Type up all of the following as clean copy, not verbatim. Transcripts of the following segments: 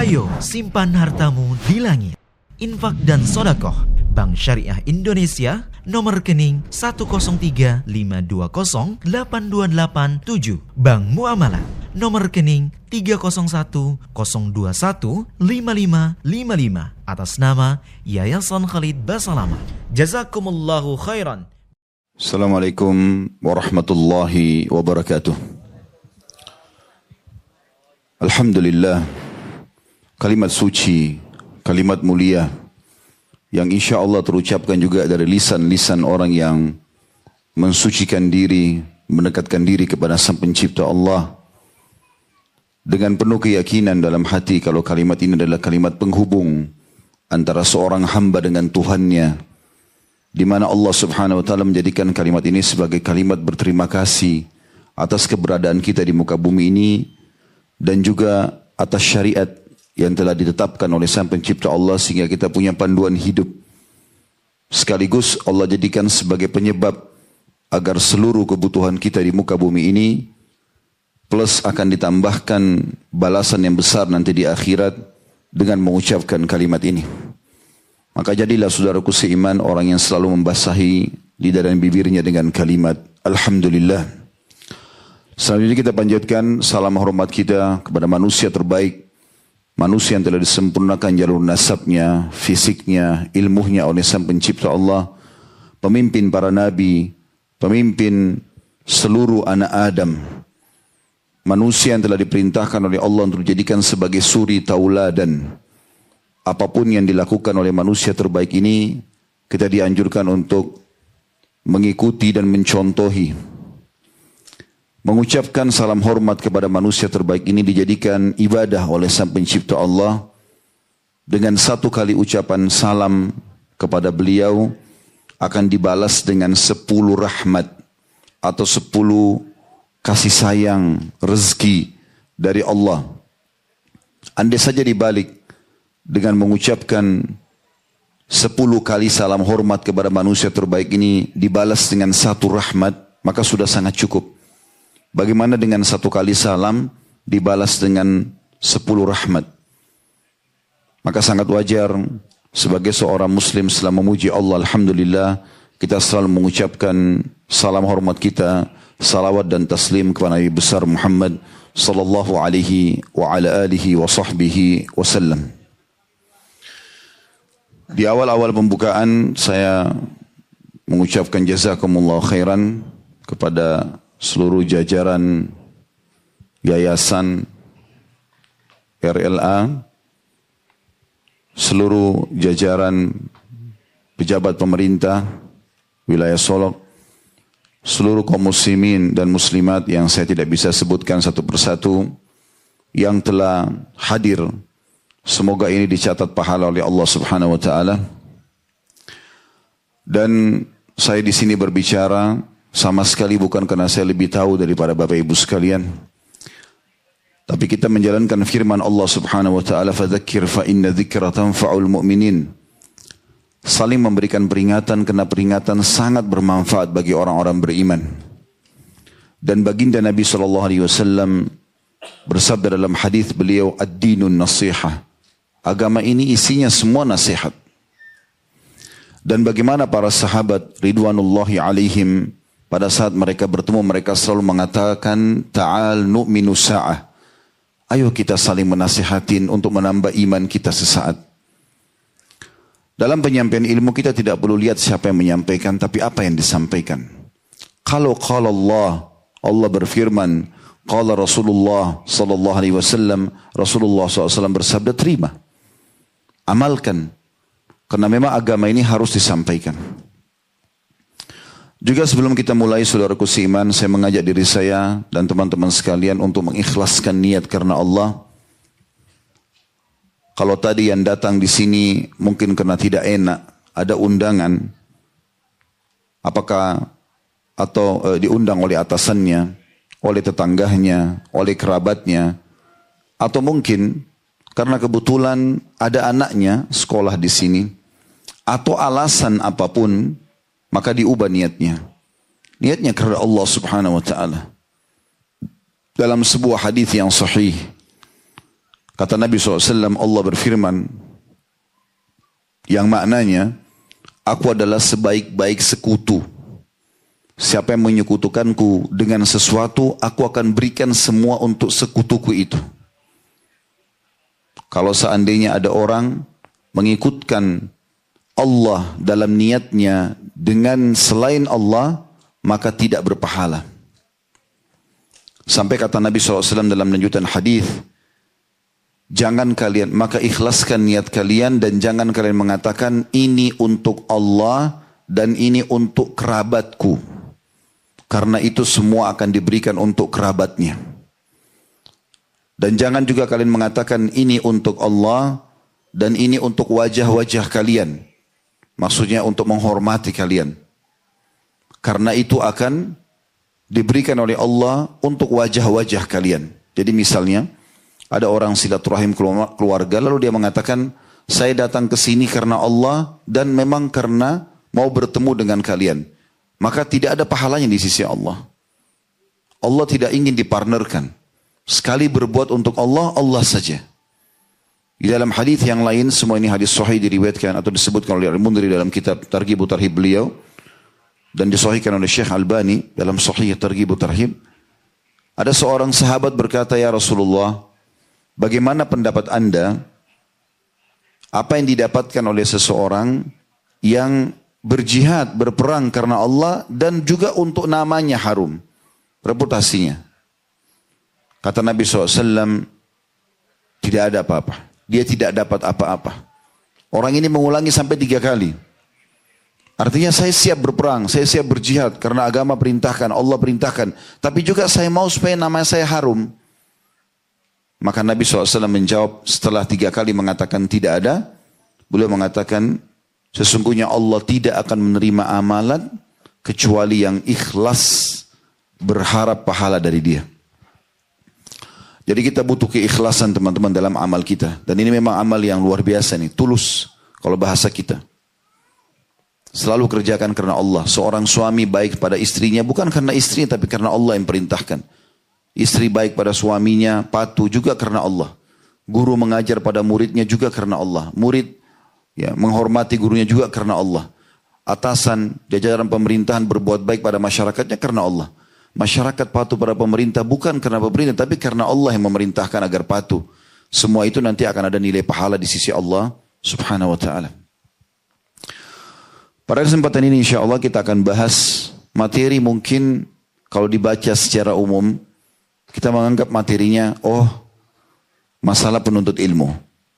Ayo simpan hartamu di langit. Infak dan sodakoh Bank Syariah Indonesia, nomor rekening 10352082887. Bank Muamalah, nomor rekening 301021555 atas nama Yayasan Khalid Basalamah. Jazakumullahu khairan. Assalamualaikum warahmatullahi wabarakatuh. Alhamdulillah, kalimat suci, kalimat mulia yang insya Allah terucapkan juga dari lisan-lisan orang yang mensucikan diri, mendekatkan diri kepada Sang Pencipta Allah dengan penuh keyakinan dalam hati kalau kalimat ini adalah kalimat penghubung antara seorang hamba dengan Tuhannya, di mana Allah Subhanahu wa taala menjadikan kalimat ini sebagai kalimat berterima kasih atas keberadaan kita di muka bumi ini dan juga atas syariat yang telah ditetapkan oleh Sang Pencipta Allah sehingga kita punya panduan hidup. Sekaligus Allah jadikan sebagai penyebab agar seluruh kebutuhan kita di muka bumi ini plus akan ditambahkan balasan yang besar nanti di akhirat dengan mengucapkan kalimat ini. Maka jadilah saudaraku seiman orang yang selalu membasahi lidah dan bibirnya dengan kalimat Alhamdulillah. Selanjutnya kita panjatkan salam hormat kita kepada manusia terbaik, manusia yang telah disempurnakan jalur nasabnya, fisiknya, ilmunya oleh Sang Pencipta Allah, pemimpin para nabi, pemimpin seluruh anak Adam, manusia yang telah diperintahkan oleh Allah untuk dijadikan sebagai suri tauladan. Apapun yang dilakukan oleh manusia terbaik ini, kita dianjurkan untuk mengikuti dan mencontohi. Mengucapkan salam hormat kepada manusia terbaik ini dijadikan ibadah oleh Sang Pencipta Allah. Dengan satu kali ucapan salam kepada beliau akan dibalas dengan 10 rahmat atau 10 kasih sayang, rezeki dari Allah. Andai saja dibalik dengan mengucapkan 10 kali salam hormat kepada manusia terbaik ini dibalas dengan 1 rahmat, maka sudah sangat cukup. Bagaimana dengan 1 kali salam dibalas dengan 10 rahmat? Maka sangat wajar sebagai seorang muslim setelah memuji Allah, Alhamdulillah, kita selalu mengucapkan salam hormat kita, salawat dan taslim kepada Nabi besar Muhammad sallallahu alaihi wa ala alihi wa sahbihi wasallam. Di awal-awal pembukaan saya mengucapkan jazakumullah khairan kepada seluruh jajaran yayasan RLA, seluruh jajaran pejabat pemerintah wilayah Solok, seluruh kaum muslimin dan muslimat yang saya tidak bisa sebutkan satu persatu yang telah hadir. Semoga ini dicatat pahala oleh Allah Subhanahu wa taala. Dan saya di sini berbicara sama sekali bukan karena saya lebih tahu daripada Bapak Ibu sekalian. Tapi kita menjalankan firman Allah Subhanahu wa taala, "Fadzakir fa inna dzikra tanfa'ul mu'minin." Saling memberikan peringatan karena peringatan sangat bermanfaat bagi orang-orang beriman. Dan baginda Nabi sallallahu alaihi wasallam bersabda dalam hadis beliau, "Ad-dinun nasihah." Agama ini isinya semua nasihat. Dan bagaimana para sahabat ridwanullahi alaihim pada saat mereka bertemu, mereka selalu mengatakan, Ta'al nu'minu sa'ah. Ayo kita saling menasihatin untuk menambah iman kita sesaat. Dalam penyampaian ilmu kita tidak perlu lihat siapa yang menyampaikan, tapi apa yang disampaikan. Kalau qala Allah berfirman, qala Rasulullah sallallahu alaihi wasallam, Rasulullah SAW bersabda, terima. Amalkan. Karena memang agama ini harus disampaikan. Juga sebelum kita mulai, saudaraku seiman, saya mengajak diri saya dan teman-teman sekalian untuk mengikhlaskan niat karena Allah. Kalau tadi yang datang di sini mungkin karena tidak enak, ada undangan, apakah atau diundang oleh atasannya, oleh tetangganya, oleh kerabatnya, atau mungkin karena kebetulan ada anaknya sekolah di sini, atau alasan apapun, maka diubah niatnya. Niatnya karena Allah Subhanahu wa taala. Dalam sebuah hadis yang sahih, Kata Nabi SAW, Allah berfirman, yang maknanya, aku adalah sebaik-baik sekutu. Siapa yang menyekutukanku dengan sesuatu, aku akan berikan semua untuk sekutuku itu. Kalau seandainya ada orang mengikutkan Allah dalam niatnya dengan selain Allah, maka tidak berpahala. Sampai kata Nabi SAW dalam lanjutan hadis, jangan kalian, maka ikhlaskan niat kalian dan jangan kalian mengatakan ini untuk Allah dan ini untuk kerabatku. Karena itu semua akan diberikan untuk kerabatnya. Dan jangan juga kalian mengatakan ini untuk Allah dan ini untuk wajah-wajah kalian. Maksudnya untuk menghormati kalian. Karena itu akan diberikan oleh Allah untuk wajah-wajah kalian. Jadi misalnya ada orang silaturahim keluarga lalu dia mengatakan saya datang ke sini karena Allah dan memang karena mau bertemu dengan kalian. Maka tidak ada pahalanya di sisi Allah. Allah tidak ingin dipartnerkan. Sekali berbuat untuk Allah, Allah saja. Di dalam hadis yang lain, semua ini hadis sahih diriwayatkan atau disebutkan oleh Al-Mundhiri dalam kitab Targhib Tarhib beliau dan disahihkan oleh Syekh Albani dalam Sahih Targhib Tarhib. Ada seorang sahabat berkata, ya Rasulullah, bagaimana pendapat Anda apa yang didapatkan oleh seseorang yang berjihad, berperang karena Allah dan juga untuk namanya harum, reputasinya. Kata Nabi SAW, tidak ada apa-apa. Dia tidak dapat apa-apa. Orang ini mengulangi sampai 3 kali. Artinya saya siap berperang, saya siap berjihad karena agama perintahkan, Allah perintahkan. Tapi juga saya mau supaya nama saya harum. Maka Nabi SAW menjawab setelah 3 kali mengatakan tidak ada. Beliau mengatakan, sesungguhnya Allah tidak akan menerima amalan kecuali yang ikhlas berharap pahala dari dia. Jadi kita butuh keikhlasan teman-teman dalam amal kita. Dan ini memang amal yang luar biasa nih, tulus kalau bahasa kita. Selalu kerjakan karena Allah. Seorang suami baik pada istrinya bukan karena istrinya tapi karena Allah yang perintahkan. Istri baik pada suaminya, patuh juga karena Allah. Guru mengajar pada muridnya juga karena Allah. Murid ya menghormati gurunya juga karena Allah. Atasan, jajaran pemerintahan berbuat baik pada masyarakatnya karena Allah. Masyarakat patuh pada pemerintah bukan karena pemerintah tapi karena Allah yang memerintahkan agar patuh. Semua itu nanti akan ada nilai pahala di sisi Allah Subhanahu wa taala. Pada kesempatan ini insya Allah kita akan bahas materi mungkin kalau dibaca secara umum kita menganggap materinya masalah penuntut ilmu.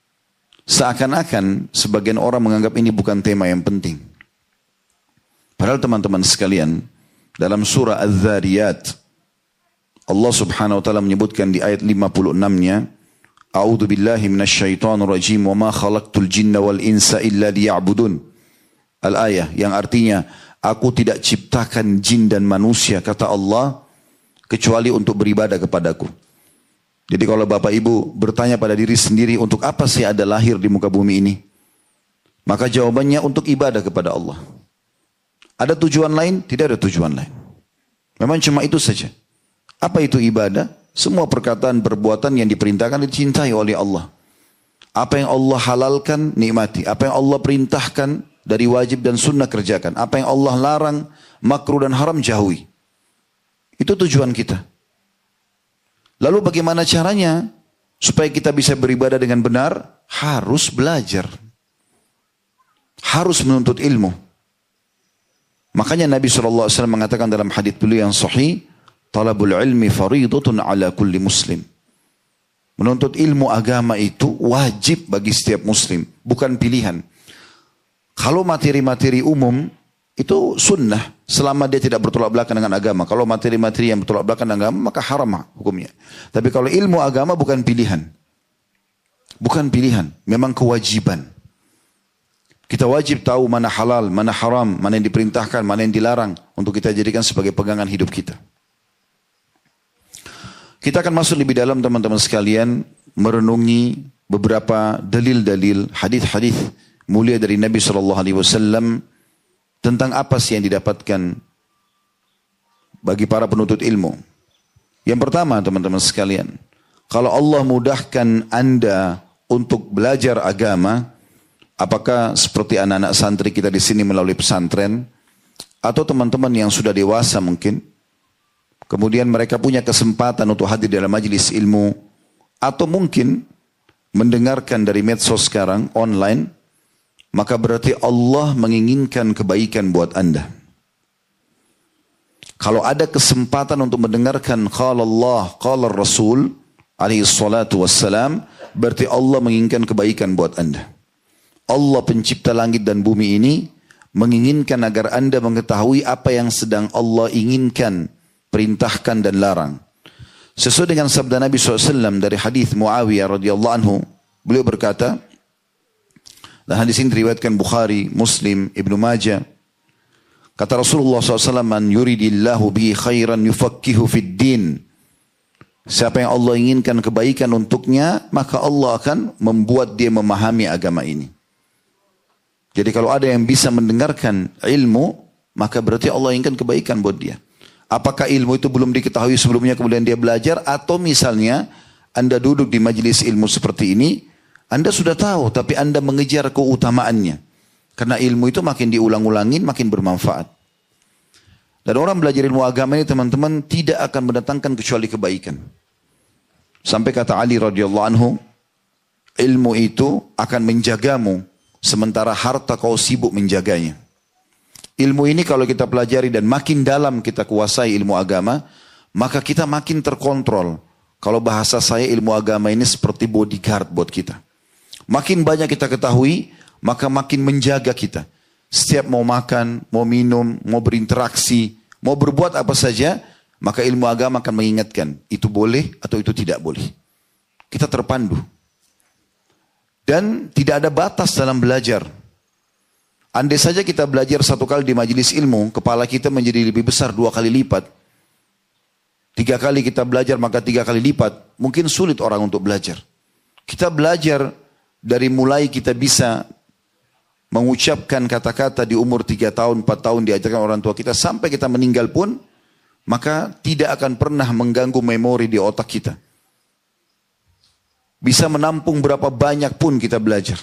Seakan-akan sebagian orang menganggap ini bukan tema yang penting. Padahal teman-teman sekalian, dalam surah Az-Zariyat, Allah Subhanahu wa taala menyebutkan di ayat 56-nya, A'udzu billahi minasyaitonir rajim wa ma khalaqtul jinna wal insa illa liya'budun. Al-ayah yang artinya aku tidak ciptakan jin dan manusia kata Allah kecuali untuk beribadah kepadaku. Jadi kalau Bapak Ibu bertanya pada diri sendiri untuk apa sih ada lahir di muka bumi ini? Maka jawabannya untuk ibadah kepada Allah. Ada tujuan lain? Tidak ada tujuan lain. Memang cuma itu saja. Apa itu ibadah? Semua perkataan, perbuatan yang diperintahkan dicintai oleh Allah. Apa yang Allah halalkan, nikmati. Apa yang Allah perintahkan dari wajib dan sunnah kerjakan. Apa yang Allah larang, makruh dan haram jauhi. Itu tujuan kita. Lalu bagaimana caranya supaya kita bisa beribadah dengan benar? Harus belajar. Harus menuntut ilmu. Makanya Nabi SAW mengatakan dalam hadits beliau yang sahih, talabul ilmi faridatun ala kulli muslim. Menuntut ilmu agama itu wajib bagi setiap muslim, bukan pilihan. Kalau materi-materi umum itu sunnah selama dia tidak bertolak belakang dengan agama. Kalau materi-materi yang bertolak belakang dengan agama maka haram hukumnya. Tapi kalau ilmu agama bukan pilihan. Bukan pilihan, memang kewajiban. Kita wajib tahu mana halal, mana haram, mana yang diperintahkan, mana yang dilarang untuk kita jadikan sebagai pegangan hidup kita. Kita akan masuk lebih dalam teman-teman sekalian merenungi beberapa dalil-dalil hadis-hadis mulia dari Nabi SAW tentang apa sih yang didapatkan bagi para penuntut ilmu. Yang pertama teman-teman sekalian, Kalau Allah mudahkan Anda untuk belajar agama, apakah seperti anak-anak santri kita di sini melalui pesantren, atau teman-teman yang sudah dewasa mungkin, kemudian mereka punya kesempatan untuk hadir dalam majelis ilmu, atau mungkin mendengarkan dari medsos sekarang, online, maka berarti Allah menginginkan kebaikan buat Anda. Kalau ada kesempatan untuk mendengarkan qala Allah, qala Rasul, alaihi salatu wassalam, berarti Allah menginginkan kebaikan buat Anda. Allah pencipta langit dan bumi ini menginginkan agar Anda mengetahui apa yang sedang Allah inginkan, perintahkan dan larang. Sesuai dengan sabda Nabi SAW dari hadis Muawiyah radhiyallahu anhu, beliau berkata, dan hadis ini diriwayatkan Bukhari, Muslim, Ibnu Majah, kata Rasulullah SAW, man yuridillahu bihi khairan yufakkihu fid din. Siapa yang Allah inginkan kebaikan untuknya, maka Allah akan membuat dia memahami agama ini. Jadi kalau ada yang bisa mendengarkan ilmu, maka berarti Allah inginkan kebaikan buat dia. Apakah ilmu itu belum diketahui sebelumnya kemudian dia belajar, atau misalnya Anda duduk di majelis ilmu seperti ini, Anda sudah tahu tapi Anda mengejar keutamaannya. Karena ilmu itu makin diulang-ulangin makin bermanfaat. Dan orang belajar ilmu agama ini teman-teman tidak akan mendatangkan kecuali kebaikan. Sampai kata Ali radhiyallahu anhu, ilmu itu akan menjagamu sementara harta kau sibuk menjaganya. Ilmu ini kalau kita pelajari dan makin dalam kita kuasai ilmu agama, maka kita makin terkontrol. Kalau bahasa saya ilmu agama ini seperti bodyguard buat kita. Makin banyak kita ketahui, maka makin menjaga kita. Setiap mau makan, mau minum, mau berinteraksi, mau berbuat apa saja, maka ilmu agama akan mengingatkan, itu boleh atau itu tidak boleh. Kita terpandu. Dan tidak ada batas dalam belajar. Andai saja kita belajar 1 kali di majelis ilmu, kepala kita menjadi lebih besar 2 kali lipat. 3 kali kita belajar maka 3 kali lipat. Mungkin sulit orang untuk belajar. Kita belajar dari mulai kita bisa mengucapkan kata-kata di umur 3 tahun, 4 tahun diajarkan orang tua kita, sampai kita meninggal pun, maka tidak akan pernah mengganggu memori di otak kita. Bisa menampung berapa banyak pun kita belajar.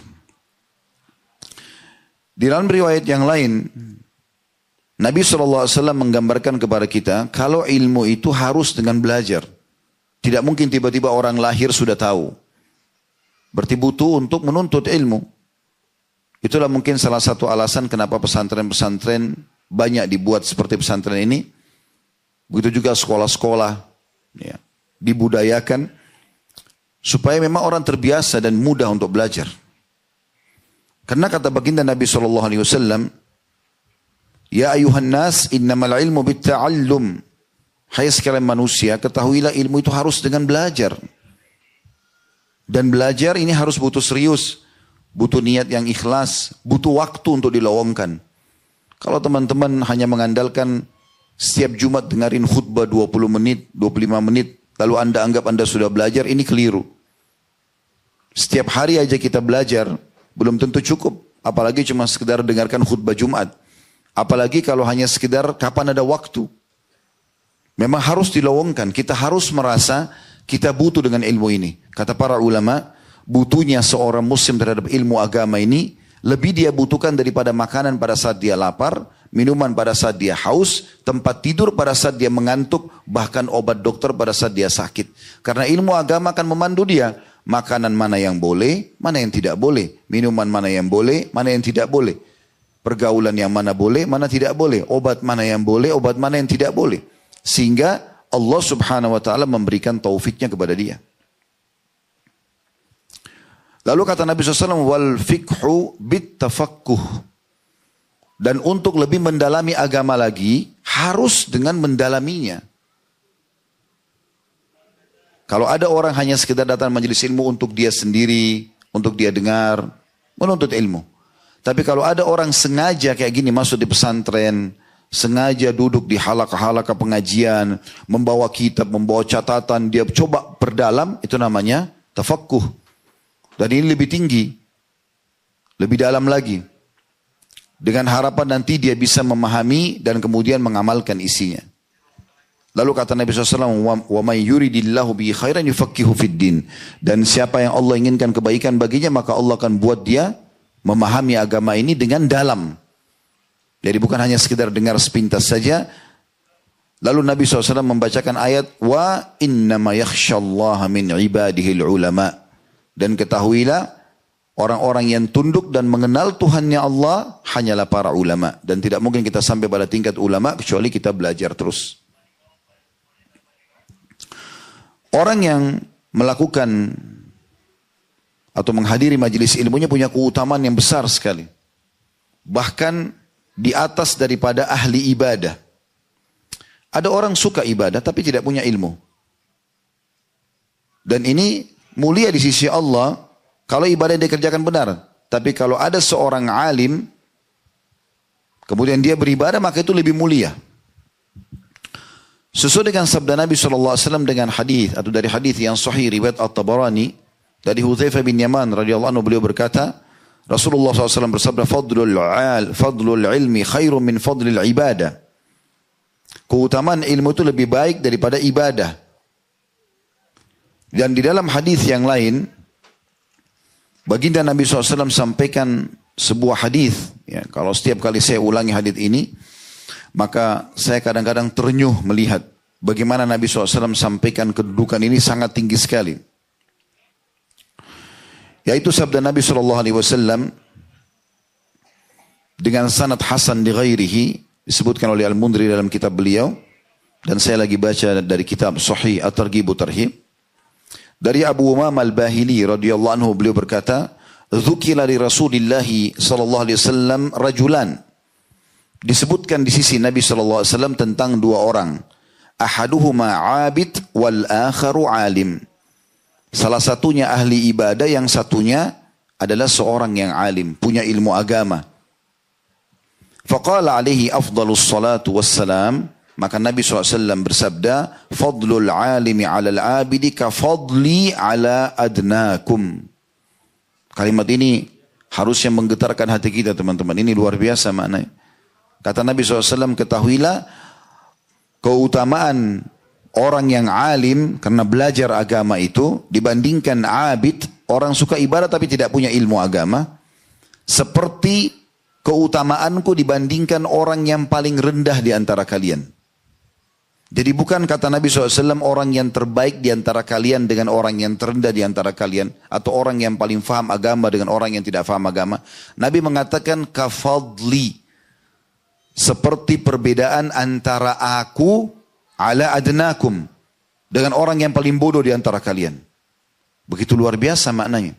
Di dalam riwayat yang lain, Nabi SAW menggambarkan kepada kita, kalau ilmu itu harus dengan belajar. Tidak mungkin tiba-tiba orang lahir sudah tahu. Berarti butuh untuk menuntut ilmu. Itulah mungkin salah satu alasan kenapa pesantren-pesantren banyak dibuat seperti pesantren ini. Begitu juga sekolah-sekolah, ya, dibudayakan supaya memang orang terbiasa dan mudah untuk belajar. Karena kata baginda Nabi SAW, ya ayuhan nas innamal ilmu bitta'allum. Hai sekalian manusia, ketahuilah ilmu itu harus dengan belajar. Dan belajar ini harus butuh serius, butuh niat yang ikhlas, butuh waktu untuk dilowongkan. Kalau teman-teman hanya mengandalkan setiap Jumat dengarin khutbah 20 menit, 25 menit, lalu Anda anggap Anda sudah belajar, ini keliru. Setiap hari aja kita belajar, belum tentu cukup. Apalagi cuma sekedar dengarkan khutbah Jumat. Apalagi kalau hanya sekedar kapan ada waktu. Memang harus dilowongkan. Kita harus merasa kita butuh dengan ilmu ini. Kata para ulama, butuhnya seorang muslim terhadap ilmu agama ini, lebih dia butuhkan daripada makanan pada saat dia lapar, minuman pada saat dia haus, tempat tidur pada saat dia mengantuk, bahkan obat dokter pada saat dia sakit. Karena ilmu agama akan memandu dia. Makanan mana yang boleh, mana yang tidak boleh. Minuman mana yang boleh, mana yang tidak boleh. Pergaulan yang mana boleh, mana tidak boleh. Obat mana yang boleh, obat mana yang tidak boleh. Sehingga Allah subhanahu wa ta'ala memberikan taufiknya kepada dia. Lalu kata Nabi SAW, wal fikhu bit tafakkuh. Dan untuk lebih mendalami agama lagi, harus dengan mendalaminya. Kalau ada orang hanya sekedar datang majelis ilmu untuk dia sendiri, untuk dia dengar, menuntut ilmu. Tapi kalau ada orang sengaja kayak gini masuk di pesantren, sengaja duduk di halaqah-halaqah pengajian, membawa kitab, membawa catatan, dia coba perdalam, itu namanya tafakkuh. Dan ini lebih tinggi, lebih dalam lagi. Dengan harapan nanti dia bisa memahami dan kemudian mengamalkan isinya. Lalu kata Nabi SAW, wa may yuridillahu bihi khairan yufaqqihu fid din. Dan siapa yang Allah inginkan kebaikan baginya, maka Allah akan buat dia memahami agama ini dengan dalam. Jadi bukan hanya sekedar dengar sepintas saja. Lalu Nabi SAW membacakan ayat, wa innama yakhshallaha min ibadihil ulama. Dan ketahuilah, orang-orang yang tunduk dan mengenal Tuhannya Allah hanyalah para ulama. Dan tidak mungkin kita sampai pada tingkat ulama kecuali kita belajar terus. Orang yang melakukan atau menghadiri majelis ilmunya punya keutamaan yang besar sekali. Bahkan di atas daripada ahli ibadah. Ada orang suka ibadah tapi tidak punya ilmu. Dan ini mulia di sisi Allah kalau ibadah yang dikerjakan benar. Tapi kalau ada seorang alim, kemudian dia beribadah, maka itu lebih mulia. Sesuai dengan sabda Nabi SAW dengan hadis atau dari hadis yang sahih riwayat At-Tabarani dari Hudzaifah bin Yaman radhiyallahu anhu, beliau berkata, Rasulullah SAW bersabda, fadlul ilmi khairun min fadlil ibadah. Keutamaan ilmu itu lebih baik daripada ibadah. Dan di dalam hadis yang lain, baginda Nabi SAW sampaikan sebuah hadis. Ya, kalau setiap kali saya ulangi hadis ini, maka saya kadang-kadang ternyuh melihat bagaimana Nabi SAW sampaikan kedudukan ini sangat tinggi sekali. Yaitu sabda Nabi SAW dengan sanad hasan di ghairihi, disebutkan oleh Al-Mundri dalam kitab beliau, dan saya lagi baca dari kitab Sahih At-Targhib wa Tarhib. Dari Abu Umamah Al-Bahili radhiyallahu anhu, beliau berkata, "Dzukira li Rasulillah sallallahu alaihi wasallam rajulan." Disebutkan di sisi Nabi sallallahu alaihi wasallam tentang dua orang. Ahaduhuma 'abid wal akharu 'alim. Salah satunya ahli ibadah, yang satunya adalah seorang yang alim, punya ilmu agama. Faqala alaihi afdalus salatu wassalam, maka Nabi SAW bersabda, fadlul alimi alal abidi ka fadli ala adnakum. Kalimat ini harusnya menggetarkan hati kita, teman-teman. Ini luar biasa maknanya. Kata Nabi SAW, ketahuilah keutamaan orang yang alim karena belajar agama itu dibandingkan abid, orang suka ibadah tapi tidak punya ilmu agama, seperti keutamaanku dibandingkan orang yang paling rendah di antara kalian. Jadi bukan kata Nabi SAW orang yang terbaik di antara kalian dengan orang yang terendah di antara kalian, atau orang yang paling faham agama dengan orang yang tidak faham agama. Nabi mengatakan kafadli, seperti perbedaan antara aku ala adnakum dengan orang yang paling bodoh di antara kalian. Begitu luar biasa maknanya.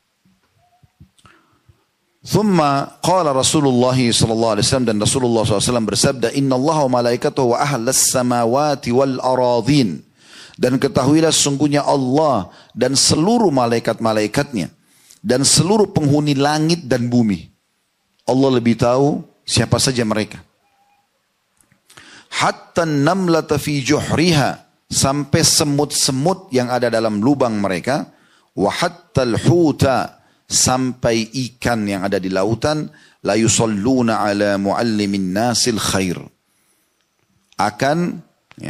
Thumma qala Rasulullah sallallahu alaihi wasallam, dan Rasulullah SAW bersabda, innallaha wa malaikatahu wa ahlas samawati wal aradhin. Dan ketahuilah sungguhnya Allah dan seluruh malaikat-malaikatnya dan seluruh penghuni langit dan bumi. Allah lebih tahu siapa saja mereka. Hatta namlata fi juhriha, sampai semut-semut yang ada dalam lubang mereka. Wa hatta al-huta, sampai ikan yang ada di lautan. La yusalluna ala muallimin nasil khair, akan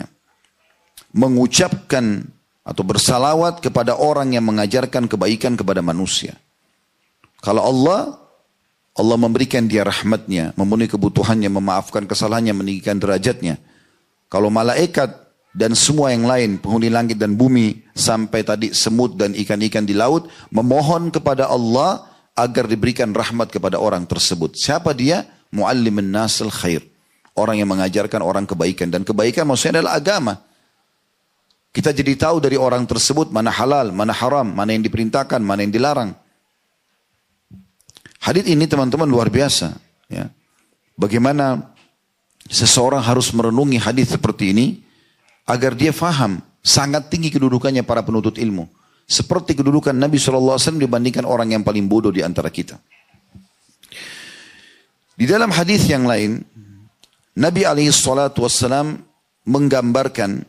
mengucapkan atau bersalawat kepada orang yang mengajarkan kebaikan kepada manusia. Kalau Allah memberikan dia rahmatnya, memenuhi kebutuhannya, memaafkan kesalahannya, meninggikan derajatnya. Kalau malaikat dan semua yang lain, penghuni langit dan bumi, sampai tadi semut dan ikan-ikan di laut, memohon kepada Allah agar diberikan rahmat kepada orang tersebut. Siapa dia? Muallimin nasil khair, orang yang mengajarkan orang kebaikan. Dan kebaikan maksudnya adalah agama. Kita jadi tahu dari orang tersebut mana halal, mana haram, mana yang diperintahkan, mana yang dilarang. Hadis ini teman-teman luar biasa. Ya. Bagaimana seseorang harus merenungi hadis seperti ini agar dia faham sangat tinggi kedudukannya para penuntut ilmu. Seperti kedudukan Nabi SAW dibandingkan orang yang paling bodoh di antara kita. Di dalam hadis yang lain, Nabi SAW menggambarkan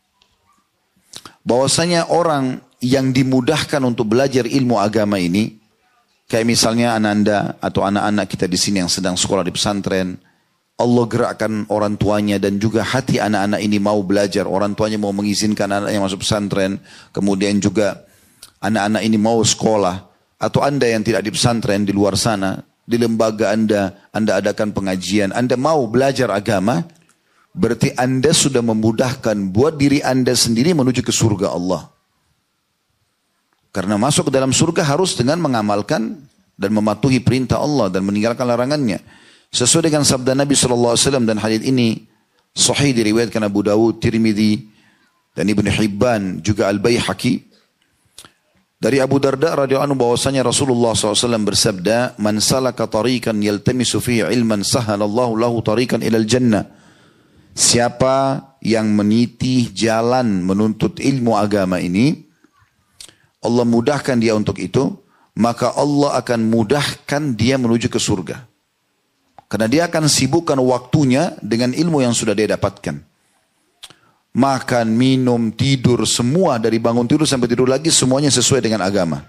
bahwasanya orang yang dimudahkan untuk belajar ilmu agama ini, kayak misalnya ananda atau anak-anak kita di sini yang sedang sekolah di pesantren, Allah gerakkan orang tuanya dan juga hati anak-anak ini mau belajar. Orang tuanya mau mengizinkan anak-anaknya masuk pesantren. Kemudian juga anak-anak ini mau sekolah. Atau Anda yang tidak di pesantren di luar sana, di lembaga Anda adakan pengajian, Anda mau belajar agama, berarti Anda sudah memudahkan buat diri Anda sendiri menuju ke surga Allah. Karena masuk ke dalam surga harus dengan mengamalkan dan mematuhi perintah Allah dan meninggalkan larangannya. Sesuai dengan sabda Nabi SAW, dan hadits ini sahih diriwayatkan Abu Dawud, Tirmidzi, dan Ibnu Hibban, juga Al-Baihaqi. Dari Abu Darda radhiyallahu anhu bahwasanya Rasulullah SAW bersabda, "Man salaka tariqan yaltamisu fihi ilman sahalallahu lahu tariqan ilal jannah." Siapa yang meniti jalan menuntut ilmu agama ini, Allah mudahkan dia untuk itu, maka Allah akan mudahkan dia menuju ke surga. Karena dia akan sibukkan waktunya dengan ilmu yang sudah dia dapatkan. Makan, minum, tidur, semua dari bangun tidur sampai tidur lagi semuanya sesuai dengan agama.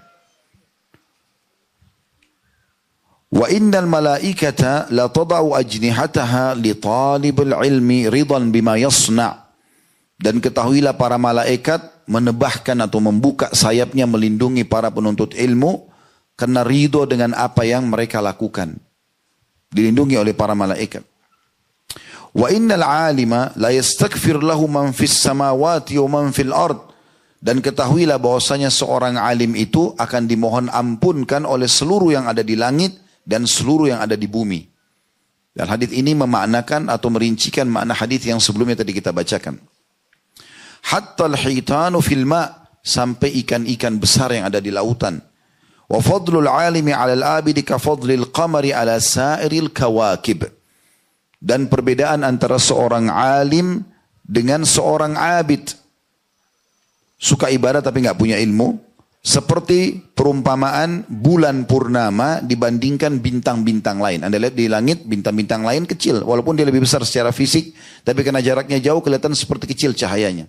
Wa innal malaikata la tada'u ajnihataha li talibil ilmi ridan bima yasna'. Dan ketahuilah para malaikat menebahkan atau membuka sayapnya melindungi para penuntut ilmu karena ridho dengan apa yang mereka lakukan. Dilindungi oleh para malaikat. Wa innal alima la yastaghfir lahu man fis samawati wa man fil ard. Dan ketahuilah bahwasanya seorang alim itu akan dimohon ampunkan oleh seluruh yang ada di langit dan seluruh yang ada di bumi. Dan hadis ini memaknakan atau merincikan makna hadis yang sebelumnya tadi kita bacakan. Hatta al-hitanu fil ma', sampai ikan-ikan besar yang ada di lautan. Wa fadlul alimi 'ala al-'abidi ka fadlil qamari 'ala sa'iril kawakib. Dan perbedaan antara seorang alim dengan seorang abid, suka ibadah tapi enggak punya ilmu, seperti perumpamaan bulan purnama dibandingkan bintang-bintang lain. Anda lihat di langit bintang-bintang lain kecil, walaupun dia lebih besar secara fisik, tapi karena jaraknya jauh kelihatan seperti kecil cahayanya.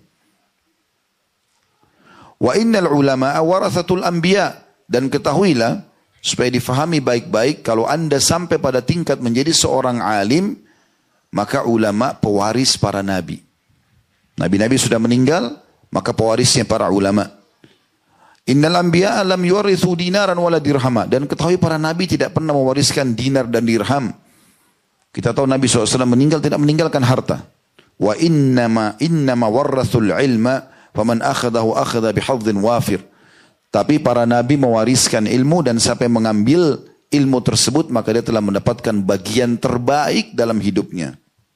Wa innal ulama'a warathatul anbiya. Dan ketahuilah, supaya difahami baik-baik, kalau Anda sampai pada tingkat menjadi seorang alim, maka ulama pewaris para nabi. Nabi-nabi sudah meninggal, maka pewarisnya para ulama. Innal anbiya lam yuwarithu dinaran wala dirhama. Dan ketahui para nabi tidak pernah mewariskan dinar dan dirham. Kita tahu Nabi SAW meninggal tidak meninggalkan harta. Wa innama warrathul ilma faman akhadahu akhadha bihadzin wafir. Tapi para nabi mewariskan ilmu, dan siapa yang mengambil ilmu tersebut maka dia telah mendapatkan bagian terbaik dalam hidupnya.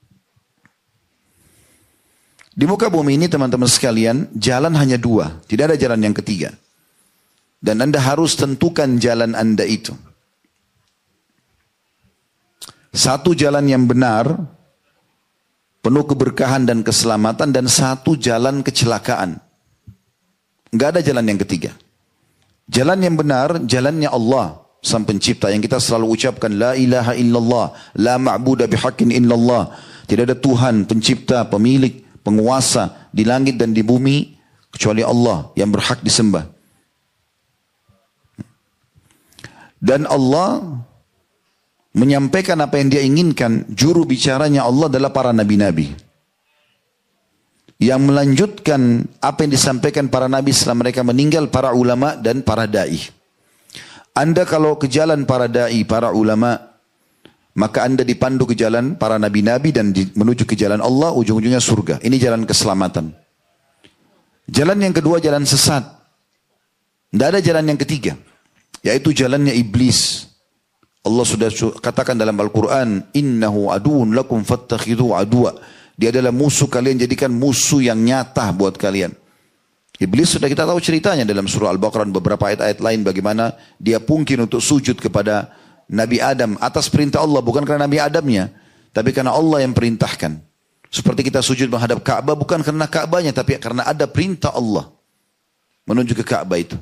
Di muka bumi ini teman-teman sekalian, jalan hanya dua, tidak ada jalan yang ketiga. Dan Anda harus tentukan jalan Anda itu. Satu jalan yang benar, penuh keberkahan dan keselamatan, dan satu jalan kecelakaan. Enggak ada jalan yang ketiga. Jalan yang benar, jalannya Allah, Sang Pencipta, yang kita selalu ucapkan, La ilaha illallah, la ma'buda bihaqqin illallah. Tidak ada Tuhan, pencipta, pemilik, penguasa di langit dan di bumi kecuali Allah yang berhak disembah. Dan Allah menyampaikan apa yang dia inginkan. Juru bicaranya Allah adalah para nabi-nabi. Yang melanjutkan apa yang disampaikan para nabi setelah mereka meninggal, para ulama dan para da'i. Anda kalau ke jalan para da'i, para ulama, maka Anda dipandu ke jalan para nabi-nabi dan menuju ke jalan Allah, ujung-ujungnya surga. Ini jalan keselamatan. Jalan yang kedua jalan sesat. Tidak ada jalan yang ketiga, yaitu jalannya iblis. Allah sudah katakan dalam Al-Quran, Innahu aduun lakum fattakhidhu aduwa. Dia adalah musuh kalian, jadikan musuh yang nyata buat kalian. Iblis sudah kita tahu ceritanya dalam surah Al-Baqarah dan beberapa ayat-ayat lain, bagaimana dia pungkin untuk sujud kepada Nabi Adam atas perintah Allah, bukan karena Nabi Adamnya, tapi karena Allah yang perintahkan. Seperti kita sujud menghadap Ka'bah bukan karena Ka'bahnya, tapi karena ada perintah Allah menuju ke Ka'bah itu.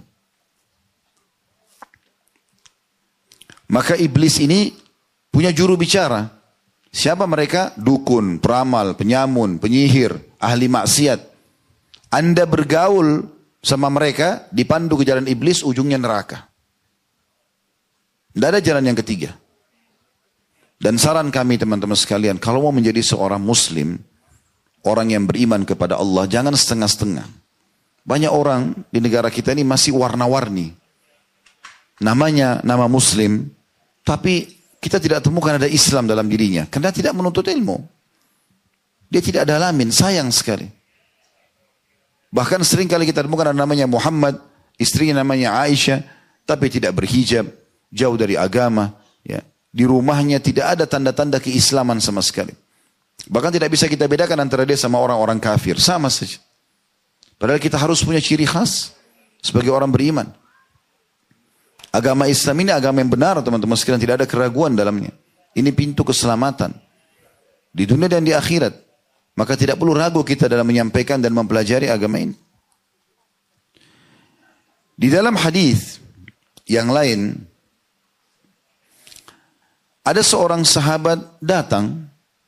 Maka iblis ini punya juru bicara. Siapa mereka? Dukun, peramal, penyamun, penyihir, ahli maksiat. Anda bergaul sama mereka, dipandu ke jalan iblis, ujungnya neraka. Tidak ada jalan yang ketiga. Dan saran kami teman-teman sekalian, kalau mau menjadi seorang muslim, orang yang beriman kepada Allah, jangan setengah-setengah. Banyak orang di negara kita ini masih warna-warni. Namanya nama muslim, tapi kita tidak temukan ada Islam dalam dirinya. Karena tidak menuntut ilmu. Dia tidak dalamin, sayang sekali. Bahkan sering kali kita temukan ada namanya Muhammad, istrinya namanya Aisyah, tapi tidak berhijab, jauh dari agama. Ya. Di rumahnya tidak ada tanda-tanda keislaman sama sekali. Bahkan tidak bisa kita bedakan antara dia sama orang-orang kafir. Sama saja. Padahal kita harus punya ciri khas sebagai orang beriman. Agama Islam ini agama yang benar teman-teman sekalian. Tidak ada keraguan dalamnya. Ini pintu keselamatan. Di dunia dan di akhirat. Maka tidak perlu ragu kita dalam menyampaikan dan mempelajari agama ini. Di dalam hadis yang lain. Ada seorang sahabat datang.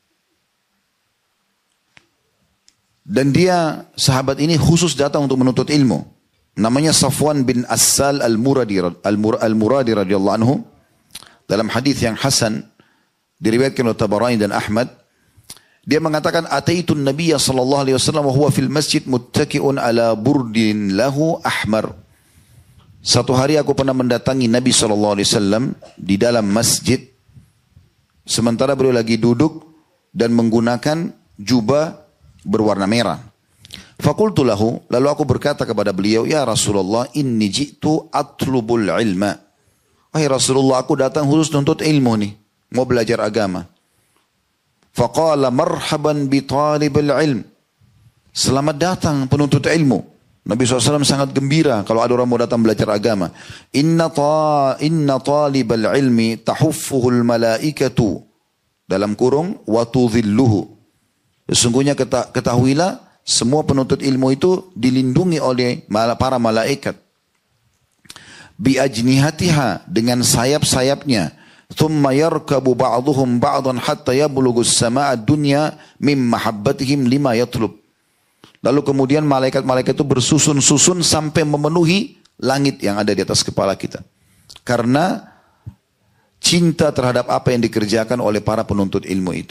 Dan dia, sahabat ini khusus datang untuk menuntut ilmu. Namanya Safwan bin Assal al-Muradi radhiyallahu anhu. Dalam hadis yang hasan, diriwayatkan oleh Tabarani dan Ahmad. Dia mengatakan, Ataitun Nabiya sallallahu alaihi wasallam wa huwa fil masjid muttaki'un ala burdin lahu ahmar. Satu hari aku pernah mendatangi Nabi sallallahu alaihi wasallam di dalam masjid. Sementara beliau lagi duduk dan menggunakan jubah berwarna merah. Fakultu lahu, lalu aku berkata kepada beliau, ya Rasulullah, inni ji'tu atlubul ilma. Wahai Rasulullah, aku datang khusus untuk ilmu nih, mau belajar agama. Faqala marhaban bi talibul ilm. Selamat datang penuntut ilmu. Nabi SAW sangat gembira kalau ada orang mau datang belajar agama. Inna talibal ilmi tahuffuhul malaikatu. Dalam kurung, wa tudhilluhu. Sesungguhnya ketahuilah semua penuntut ilmu itu dilindungi oleh para malaikat. Bi ajnihatiha, dengan sayap-sayapnya. Thumma yarkabu ba'duhum ba'dan hatta yablughu as-samaa'a ad-dunya mim mahabbatihim lima yatlub. Lalu kemudian malaikat-malaikat itu bersusun-susun sampai memenuhi langit yang ada di atas kepala kita. Karena cinta terhadap apa yang dikerjakan oleh para penuntut ilmu itu.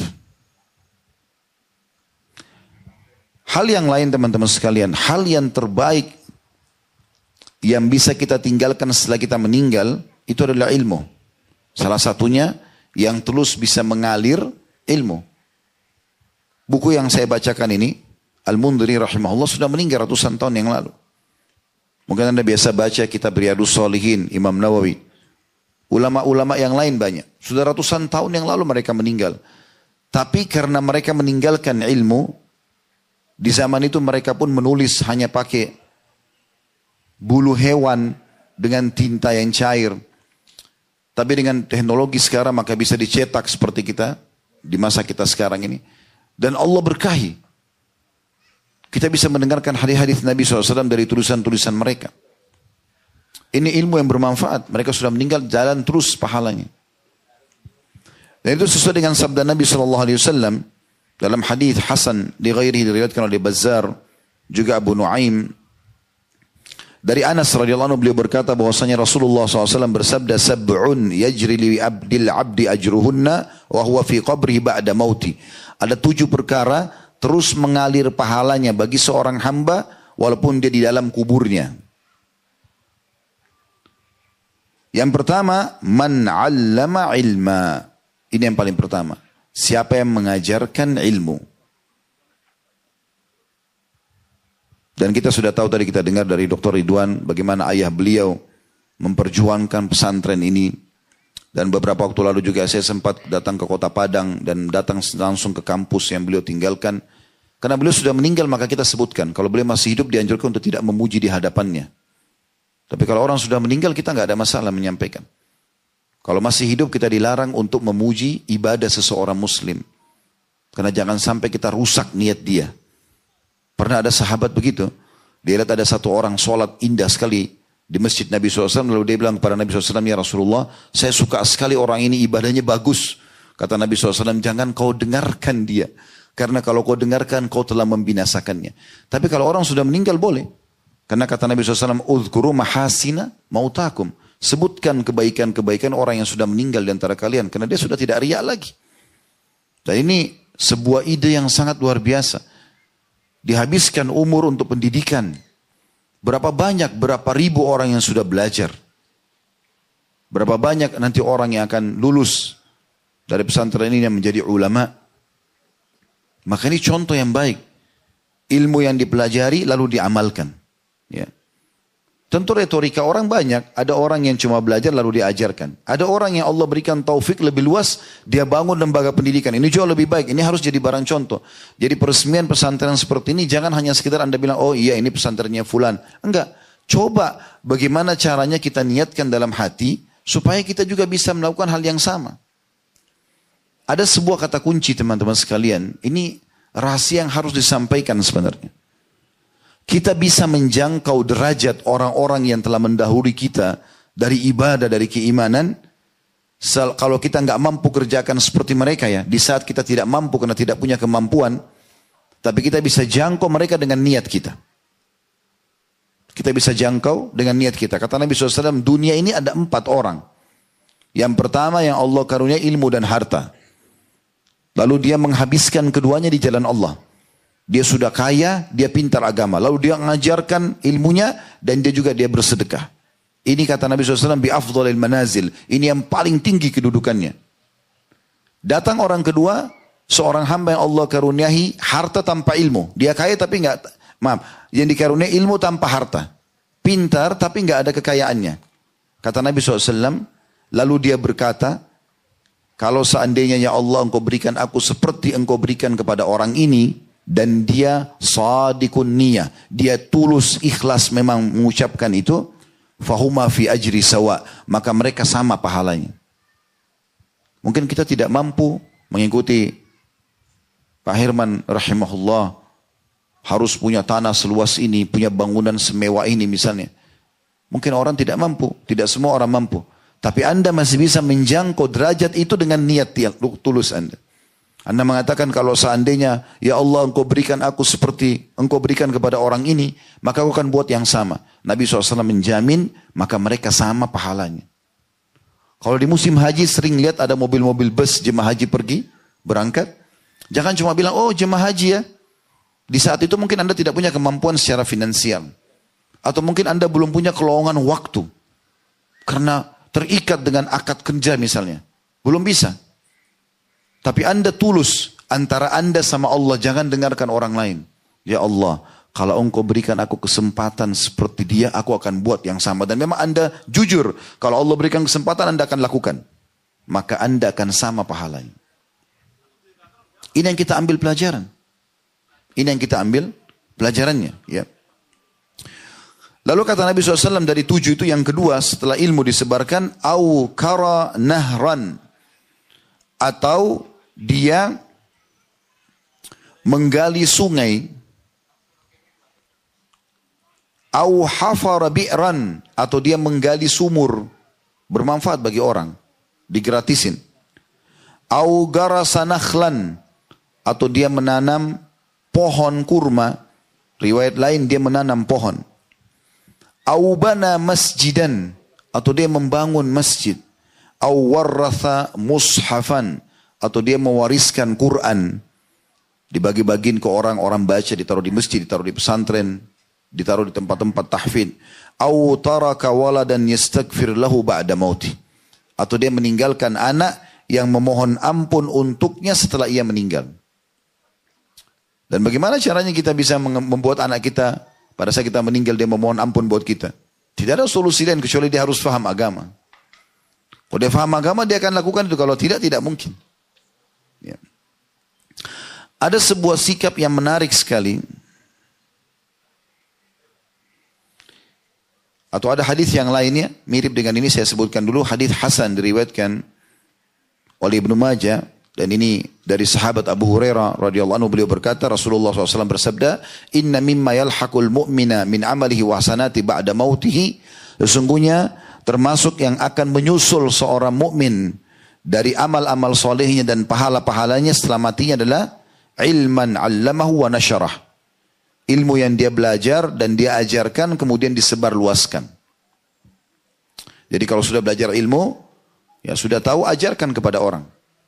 Hal yang lain teman-teman sekalian, hal yang terbaik yang bisa kita tinggalkan setelah kita meninggal, itu adalah ilmu. Salah satunya yang terus bisa mengalir ilmu. Buku yang saya bacakan ini, Al-Mundhiri rahimahullah sudah meninggal ratusan tahun yang lalu. Mungkin Anda biasa baca kitab Riyadhus Shalihin, Imam Nawawi. Ulama-ulama yang lain banyak. Sudah ratusan tahun yang lalu mereka meninggal. Tapi karena mereka meninggalkan ilmu, di zaman itu mereka pun menulis hanya pakai bulu hewan dengan tinta yang cair. Tapi dengan teknologi sekarang maka bisa dicetak seperti kita di masa kita sekarang ini. Dan Allah berkahi. Kita bisa mendengarkan hadis-hadis Nabi SAW dari tulisan-tulisan mereka. Ini ilmu yang bermanfaat. Mereka sudah meninggal, jalan terus pahalanya. Dan itu sesuai dengan sabda Nabi SAW. Dalam hadis Hasan di ghairihi diriwayatkan oleh Bazzar, juga Abu Nuaim. Dari Anas radhiyallahu anhu beliau berkata bahwasanya Rasulullah SAW bersabda, sab'un yajri li abdi ajruhunna wa huwa fi qabrihi ba'da mauti. Ada 7 perkara terus mengalir pahalanya bagi seorang hamba walaupun dia di dalam kuburnya. Yang pertama, man 'allama ilma. Ini yang paling pertama. Siapa yang mengajarkan ilmu. Dan kita sudah tahu tadi, kita dengar dari Dr. Ridwan bagaimana ayah beliau memperjuangkan pesantren ini. Dan beberapa waktu lalu juga saya sempat datang ke kota Padang dan datang langsung ke kampus yang beliau tinggalkan. Karena beliau sudah meninggal maka kita sebutkan. Kalau beliau masih hidup dianjurkan untuk tidak memuji di hadapannya. Tapi kalau orang sudah meninggal kita nggak ada masalah menyampaikan. Kalau masih hidup kita dilarang untuk memuji ibadah seseorang muslim. Karena jangan sampai kita rusak niat dia. Pernah ada sahabat begitu. Dia lihat ada satu orang sholat indah sekali di masjid Nabi SAW. Lalu dia bilang kepada Nabi SAW, ya Rasulullah, saya suka sekali orang ini ibadahnya bagus. Kata Nabi SAW, jangan kau dengarkan dia. Karena kalau kau dengarkan kau telah membinasakannya. Tapi kalau orang sudah meninggal boleh. Karena kata Nabi SAW, udhkuru mahasina mautakum. Sebutkan kebaikan-kebaikan orang yang sudah meninggal di antara kalian. Karena dia sudah tidak riya lagi. Dan ini sebuah ide yang sangat luar biasa. Dihabiskan umur untuk pendidikan. Berapa banyak, berapa ribu orang yang sudah belajar. Berapa banyak nanti orang yang akan lulus dari pesantren ini yang menjadi ulama. Maka ini contoh yang baik. Ilmu yang dipelajari lalu diamalkan. Ya. Tentu retorika orang banyak. Ada orang yang cuma belajar lalu diajarkan. Ada orang yang Allah berikan taufik lebih luas. Dia bangun lembaga pendidikan. Ini jauh lebih baik. Ini harus jadi barang contoh. Jadi peresmian pesantren seperti ini. Jangan hanya sekedar Anda bilang, oh iya ini pesantrennya fulan. Enggak. Coba bagaimana caranya kita niatkan dalam hati. Supaya kita juga bisa melakukan hal yang sama. Ada sebuah kata kunci teman-teman sekalian. Ini rahasia yang harus disampaikan sebenarnya. Kita bisa menjangkau derajat orang-orang yang telah mendahului kita dari ibadah, dari keimanan. Kalau kita nggak mampu kerjakan seperti mereka ya. Di saat kita tidak mampu karena tidak punya kemampuan. Tapi kita bisa jangkau mereka dengan niat kita. Kita bisa jangkau dengan niat kita. Kata Nabi SAW, dunia ini ada 4 orang. Yang pertama yang Allah karunia ilmu dan harta. Lalu dia menghabiskan keduanya di jalan Allah. Dia sudah kaya, dia pintar agama. Lalu dia mengajarkan ilmunya dan dia bersedekah. Ini kata Nabi SAW, bi afdhalil manazil. Ini yang paling tinggi kedudukannya. Datang orang kedua, seorang hamba yang Allah karuniahi harta tanpa ilmu. Dia kaya tapi yang dikaruniai ilmu tanpa harta. Pintar tapi enggak ada kekayaannya. Kata Nabi SAW, lalu dia berkata, kalau seandainya ya Allah engkau berikan aku seperti engkau berikan kepada orang ini. Dan dia sadikun niyah. Dia tulus ikhlas memang mengucapkan itu. Fahuma fi ajri sawa. Maka mereka sama pahalanya. Mungkin kita tidak mampu mengikuti Pak Herman rahimahullah. Harus punya tanah seluas ini. Punya bangunan semewah ini misalnya. Mungkin orang tidak mampu. Tidak semua orang mampu. Tapi Anda masih bisa menjangkau derajat itu dengan niat yang tulus Anda. Anda mengatakan kalau seandainya, ya Allah engkau berikan aku seperti engkau berikan kepada orang ini, maka aku akan buat yang sama. Nabi SAW menjamin, maka mereka sama pahalanya. Kalau di musim haji sering lihat ada mobil-mobil bus jemaah haji pergi, berangkat. Jangan cuma bilang, oh jemaah haji ya. Di saat itu mungkin Anda tidak punya kemampuan secara finansial. Atau mungkin Anda belum punya kelowongan waktu. Karena terikat dengan akad kerja misalnya. Belum bisa. Tapi Anda tulus antara Anda sama Allah. Jangan dengarkan orang lain. Ya Allah, kalau engkau berikan aku kesempatan seperti dia, aku akan buat yang sama. Dan memang Anda jujur. Kalau Allah berikan kesempatan, Anda akan lakukan. Maka Anda akan sama pahalanya. Ini yang kita ambil pelajaran. Ini yang kita ambil pelajarannya. Ya. Lalu kata Nabi SAW dari 7 itu yang kedua setelah ilmu disebarkan. Au kara nahran. Atau dia menggali sungai. Au hafara bi'ran. Atau dia menggali sumur. Bermanfaat bagi orang. Digratisin. Au garasa nakhlan. Atau dia menanam pohon kurma. Riwayat lain dia menanam pohon. Aubana masjidan. Atau dia membangun masjid. Awarratha mushafan. Atau dia mewariskan Quran. Dibagi-bagiin ke orang baca. Ditaruh di masjid, ditaruh di pesantren. Ditaruh di tempat-tempat tahfidz. Au taraka waladan yastaghfir lahu ba'da mauti. Atau dia meninggalkan anak yang memohon ampun untuknya setelah ia meninggal. Dan bagaimana caranya kita bisa membuat anak kita pada saat kita meninggal dia memohon ampun buat kita? Tidak ada solusi lain kecuali dia harus faham agama. Kalau dia faham agama dia akan lakukan itu. Kalau tidak, tidak mungkin. Ya. Ada sebuah sikap yang menarik sekali. Atau ada hadis yang lainnya mirip dengan ini, saya sebutkan dulu. Hadis Hasan diriwayatkan oleh Ibnu Majah. Dan ini dari sahabat Abu Hurairah radhiyallahu anhu, beliau berkata, Rasulullah SAW bersabda, Inna mimma yalhaqul mu'mina min amalihi wa hasanati ba'da mautihi. Sesungguhnya termasuk yang akan menyusul seorang mukmin dari amal-amal solehnya dan pahala-pahalanya setelah matinya adalah ilman 'allamahu wa nasyarah. Ilmu yang dia belajar dan dia ajarkan kemudian disebarluaskan. Jadi kalau sudah belajar ilmu, ya sudah tahu, ajarkan kepada orang.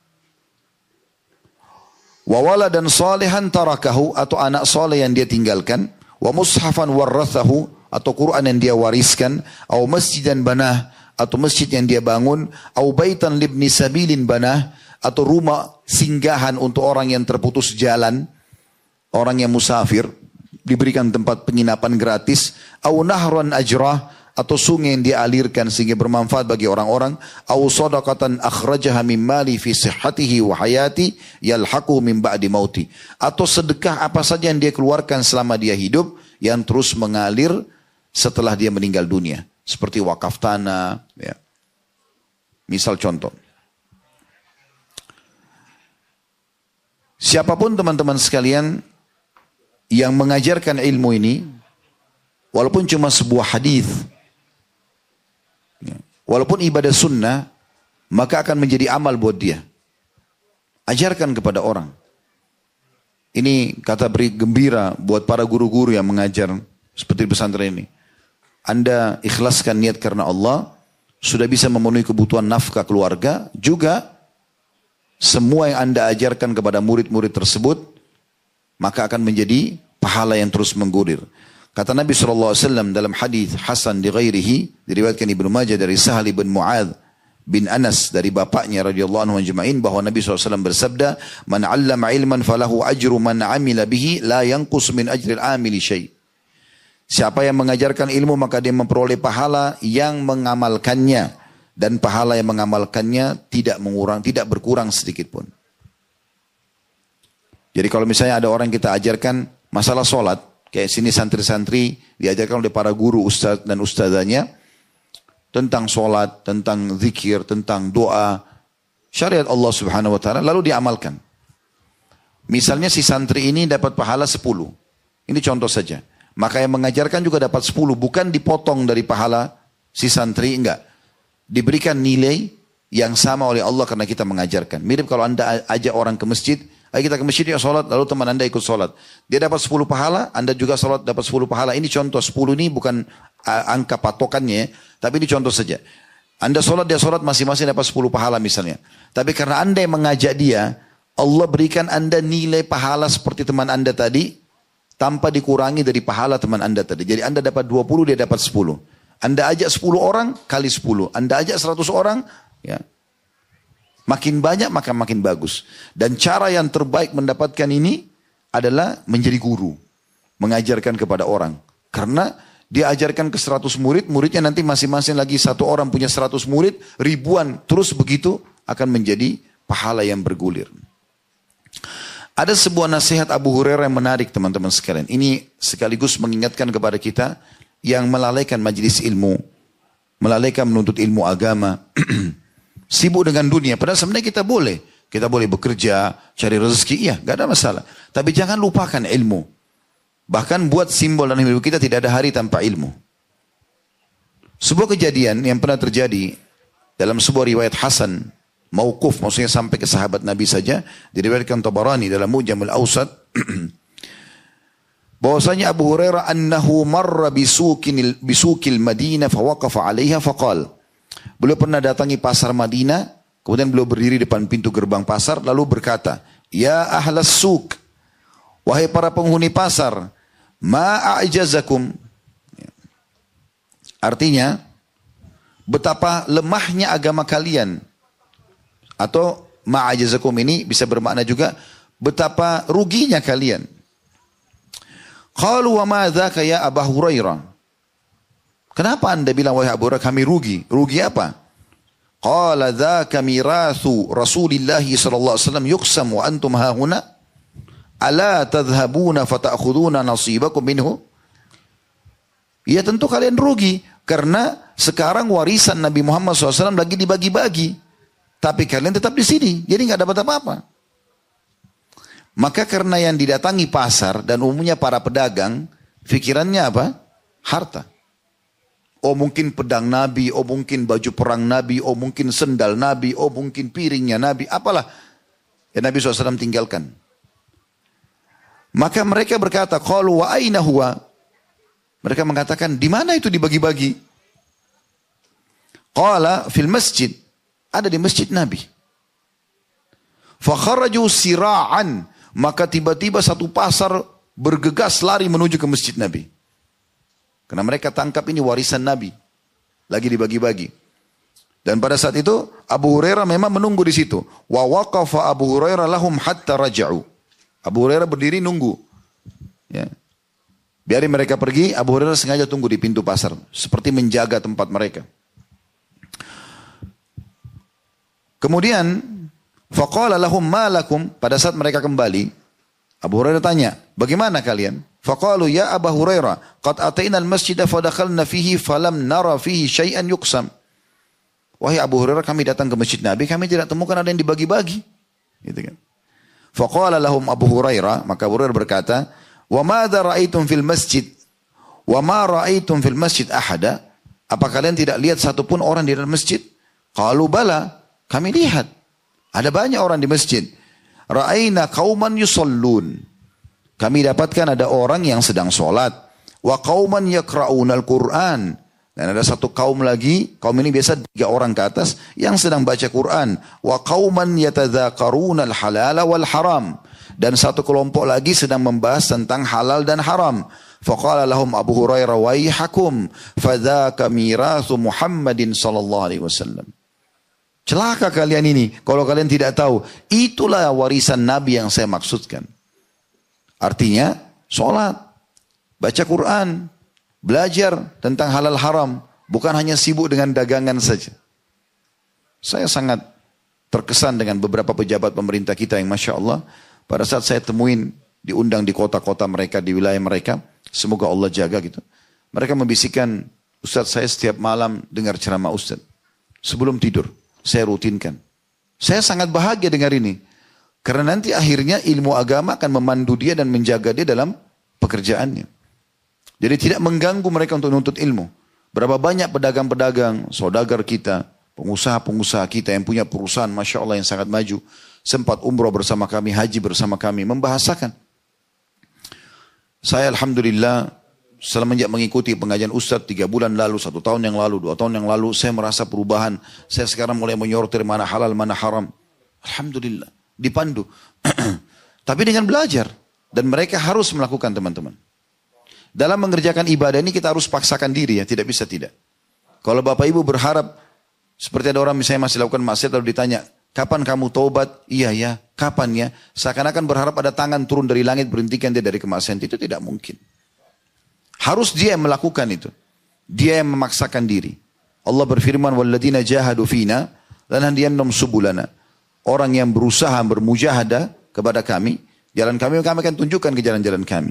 Wa waladan salihan tarakahu, atau anak soleh yang dia tinggalkan. Wa mushafan warathahu, atau Quran yang dia wariskan. Au masjidan banah, atau masjid yang dia bangun. Au baitan libni sabilin banah, atau rumah singgahan untuk orang yang terputus jalan, orang yang musafir, diberikan tempat penginapan gratis. Au nahran ajrah, atau sungai yang dia alirkan sehingga bermanfaat bagi orang-orang. Au sadaqatan akhrajaha min mali fi sihhatihi wa hayati yalhaqu min ba'di mauti, atau sedekah apa saja yang dia keluarkan selama dia hidup yang terus mengalir setelah dia meninggal dunia, seperti wakaf tanah, ya. Misal contoh, siapapun teman-teman sekalian yang mengajarkan ilmu ini, walaupun cuma sebuah hadis, walaupun ibadah sunnah, maka akan menjadi amal buat dia. Ajarkan kepada orang. Ini kata beri gembira buat para guru-guru yang mengajar seperti di pesantren ini. Anda ikhlaskan niat karena Allah, sudah bisa memenuhi kebutuhan nafkah keluarga, juga semua yang Anda ajarkan kepada murid-murid tersebut, maka akan menjadi pahala yang terus menggulir. Kata Nabi SAW dalam hadis Hasan di ghairihi, diriwayatkan Ibnu Majah dari Sahal bin Mu'adz bin Anas dari bapaknya radhiyallahu anhu ajma'in, bahwa Nabi SAW bersabda, "Man 'allama 'ilman falahu ajru man 'amila bihi la yanqus min ajril 'amili syai'." Siapa yang mengajarkan ilmu maka dia memperoleh pahala yang mengamalkannya, dan pahala yang mengamalkannya tidak berkurang sedikit pun. Jadi kalau misalnya ada orang kita ajarkan masalah sholat, kayak sini santri-santri diajarkan oleh para guru ustaz dan ustazanya tentang sholat, tentang zikir, tentang doa, syariat Allah Subhanahu wa taala, lalu diamalkan. Misalnya si santri ini dapat pahala 10. Ini contoh saja. Maka yang mengajarkan juga dapat 10, bukan dipotong dari pahala si santri, enggak. Diberikan nilai yang sama oleh Allah karena kita mengajarkan. Mirip kalau Anda ajak orang ke masjid, ayo kita ke masjid ya sholat, lalu teman Anda ikut sholat. Dia dapat 10 pahala, Anda juga sholat dapat 10 pahala. Ini contoh, 10 ini bukan angka patokannya, tapi ini contoh saja. Anda sholat, dia sholat, masing-masing dapat 10 pahala misalnya. Tapi karena Anda yang mengajak dia, Allah berikan Anda nilai pahala seperti teman Anda tadi, tanpa dikurangi dari pahala teman Anda tadi. Jadi Anda dapat 20, dia dapat 10. Anda ajak 10 orang, kali 10. Anda ajak 100 orang, ya. Makin banyak maka makin bagus. Dan cara yang terbaik mendapatkan ini adalah menjadi guru. Mengajarkan kepada orang. Karena dia ajarkan ke 100 murid, muridnya nanti masing-masing lagi satu orang punya 100 murid, ribuan. Terus begitu akan menjadi pahala yang bergulir. Ada sebuah nasihat Abu Hurairah yang menarik teman-teman sekalian. Ini sekaligus mengingatkan kepada kita yang melalaikan majelis ilmu. Melalaikan menuntut ilmu agama. Sibuk dengan dunia. Padahal sebenarnya kita boleh. Kita boleh bekerja, cari rezeki. Iya, gak ada masalah. Tapi jangan lupakan ilmu. Bahkan buat simbol dalam hidup kita tidak ada hari tanpa ilmu. Sebuah kejadian yang pernah terjadi dalam sebuah riwayat Hasan. Mauquf, maksudnya sampai ke sahabat Nabi saja, diriwayatkan Tabarani dalam Mu'jamul Awsat, bahwasanya Abu Hurairah annahu marra bisukil Madinah fawaqafa 'alaiha faqal. Beliau pernah datangi pasar Madinah, kemudian beliau berdiri depan pintu gerbang pasar lalu berkata, "Ya ahlas suk, wahai para penghuni pasar, ma a'jazakum." Artinya, betapa lemahnya agama kalian. Atau ma'ajazakum ini bisa bermakna juga betapa ruginya kalian. Qalu wa ma dzaka ya Abu Hurairah? Kenapa Anda bilang wahai Abu Hurairah kami rugi? Rugi apa? Qala dzaka mirathu Rasulillah sallallahu alaihi wasallam yuqsam wa antum hahuna ala tadhhabuna fata'khuduna nasibakum minhu? Ya tentu kalian rugi karena sekarang warisan Nabi Muhammad SAW lagi dibagi-bagi. Tapi kalian tetap di sini, jadi nggak dapat apa-apa. Maka karena yang didatangi pasar dan umumnya para pedagang, pikirannya apa? Harta. Oh mungkin pedang Nabi, oh mungkin baju perang Nabi, oh mungkin sendal Nabi, oh mungkin piringnya Nabi, apalah yang Nabi SAW tinggalkan. Maka mereka berkata, qalu wa aina huwa? Mereka mengatakan, di mana itu dibagi-bagi? Qala fil masjid. Ada di masjid Nabi. Fakharaju sira'an. Maka tiba-tiba satu pasar bergegas lari menuju ke masjid Nabi. Karena mereka tangkap ini warisan Nabi. Lagi dibagi-bagi. Dan pada saat itu Abu Hurairah memang menunggu di situ. Wa waqafa Abu Hurairah lahum hatta raja'u. Abu Hurairah berdiri nunggu. Ya. Biarin mereka pergi, Abu Hurairah sengaja tunggu di pintu pasar. Seperti menjaga tempat mereka. Kemudian, faqala lahum ma lakum, pada saat mereka kembali, Abu Hurairah tanya, bagaimana kalian? Faqalu ya Abu Hurairah, qad ataina al-masjid fadakhalna fihi falam nara fihi syai'an yuqsam. Wahai Abu Hurairah, kami datang ke masjid Nabi, kami tidak temukan ada yang dibagi-bagi. Gitu kan. Faqala lahum Abu Hurairah, maka Abu Hurairah berkata, wa madza ra'aitum fil masjid? Wa ma ra'aitum fil masjid ahada? Apa kalian tidak lihat satupun orang di dalam masjid? Qalu bala. Kami lihat, ada banyak orang di masjid. Ra'ayna qauman yusallun. Kami dapatkan ada orang yang sedang sholat. Wa qauman yaqra'una al-Qur'an. Dan ada satu kaum lagi, kaum ini biasa 3 orang ke atas, yang sedang baca Quran. Wa qauman yatadzakaruna al-halala wal haram. Dan satu kelompok lagi sedang membahas tentang halal dan haram. Faqala lahum Abu Hurairah, waihakum, fadzaka mirathu Muhammadin sallallahu alaihi wasallam. Celaka kalian ini, kalau kalian tidak tahu, itulah warisan Nabi yang saya maksudkan. Artinya, sholat, baca Quran, belajar tentang halal haram, bukan hanya sibuk dengan dagangan saja. Saya sangat terkesan dengan beberapa pejabat pemerintah kita yang Masya Allah, pada saat saya temuin, diundang di kota-kota mereka, di wilayah mereka, semoga Allah jaga gitu. Mereka membisikkan, Ustadz saya setiap malam dengar ceramah Ustadz, sebelum tidur. Saya rutinkan. Saya sangat bahagia dengar ini. Karena nanti akhirnya ilmu agama akan memandu dia dan menjaga dia dalam pekerjaannya. Jadi tidak mengganggu mereka untuk menuntut ilmu. Berapa banyak pedagang-pedagang, saudagar kita, pengusaha-pengusaha kita yang punya perusahaan Masya Allah yang sangat maju. Sempat umroh bersama kami, haji bersama kami, membahasakan. Saya Alhamdulillah semenjak mengikuti pengajian Ustadz 3 bulan lalu, 1 tahun yang lalu, 2 tahun yang lalu, saya merasa perubahan. Saya sekarang mulai menyortir mana halal, mana haram. Alhamdulillah, dipandu. Tapi dengan belajar. Dan mereka harus melakukan teman-teman. Dalam mengerjakan ibadah ini kita harus paksakan diri ya, tidak bisa tidak. Kalau Bapak Ibu berharap, seperti ada orang misalnya masih lakukan maksiat lalu ditanya, kapan kamu taubat? Iya ya, kapan ya? Seakan-akan berharap ada tangan turun dari langit berhentikan dia dari kemaksiatan. Itu tidak mungkin. Harus dia yang melakukan itu. Dia yang memaksakan diri. Allah berfirman, "Walladzina jahadu fina lanahdiyannahum subulana." Orang yang berusaha bermujahadah kepada kami, jalan kami akan tunjukkan ke jalan-jalan kami.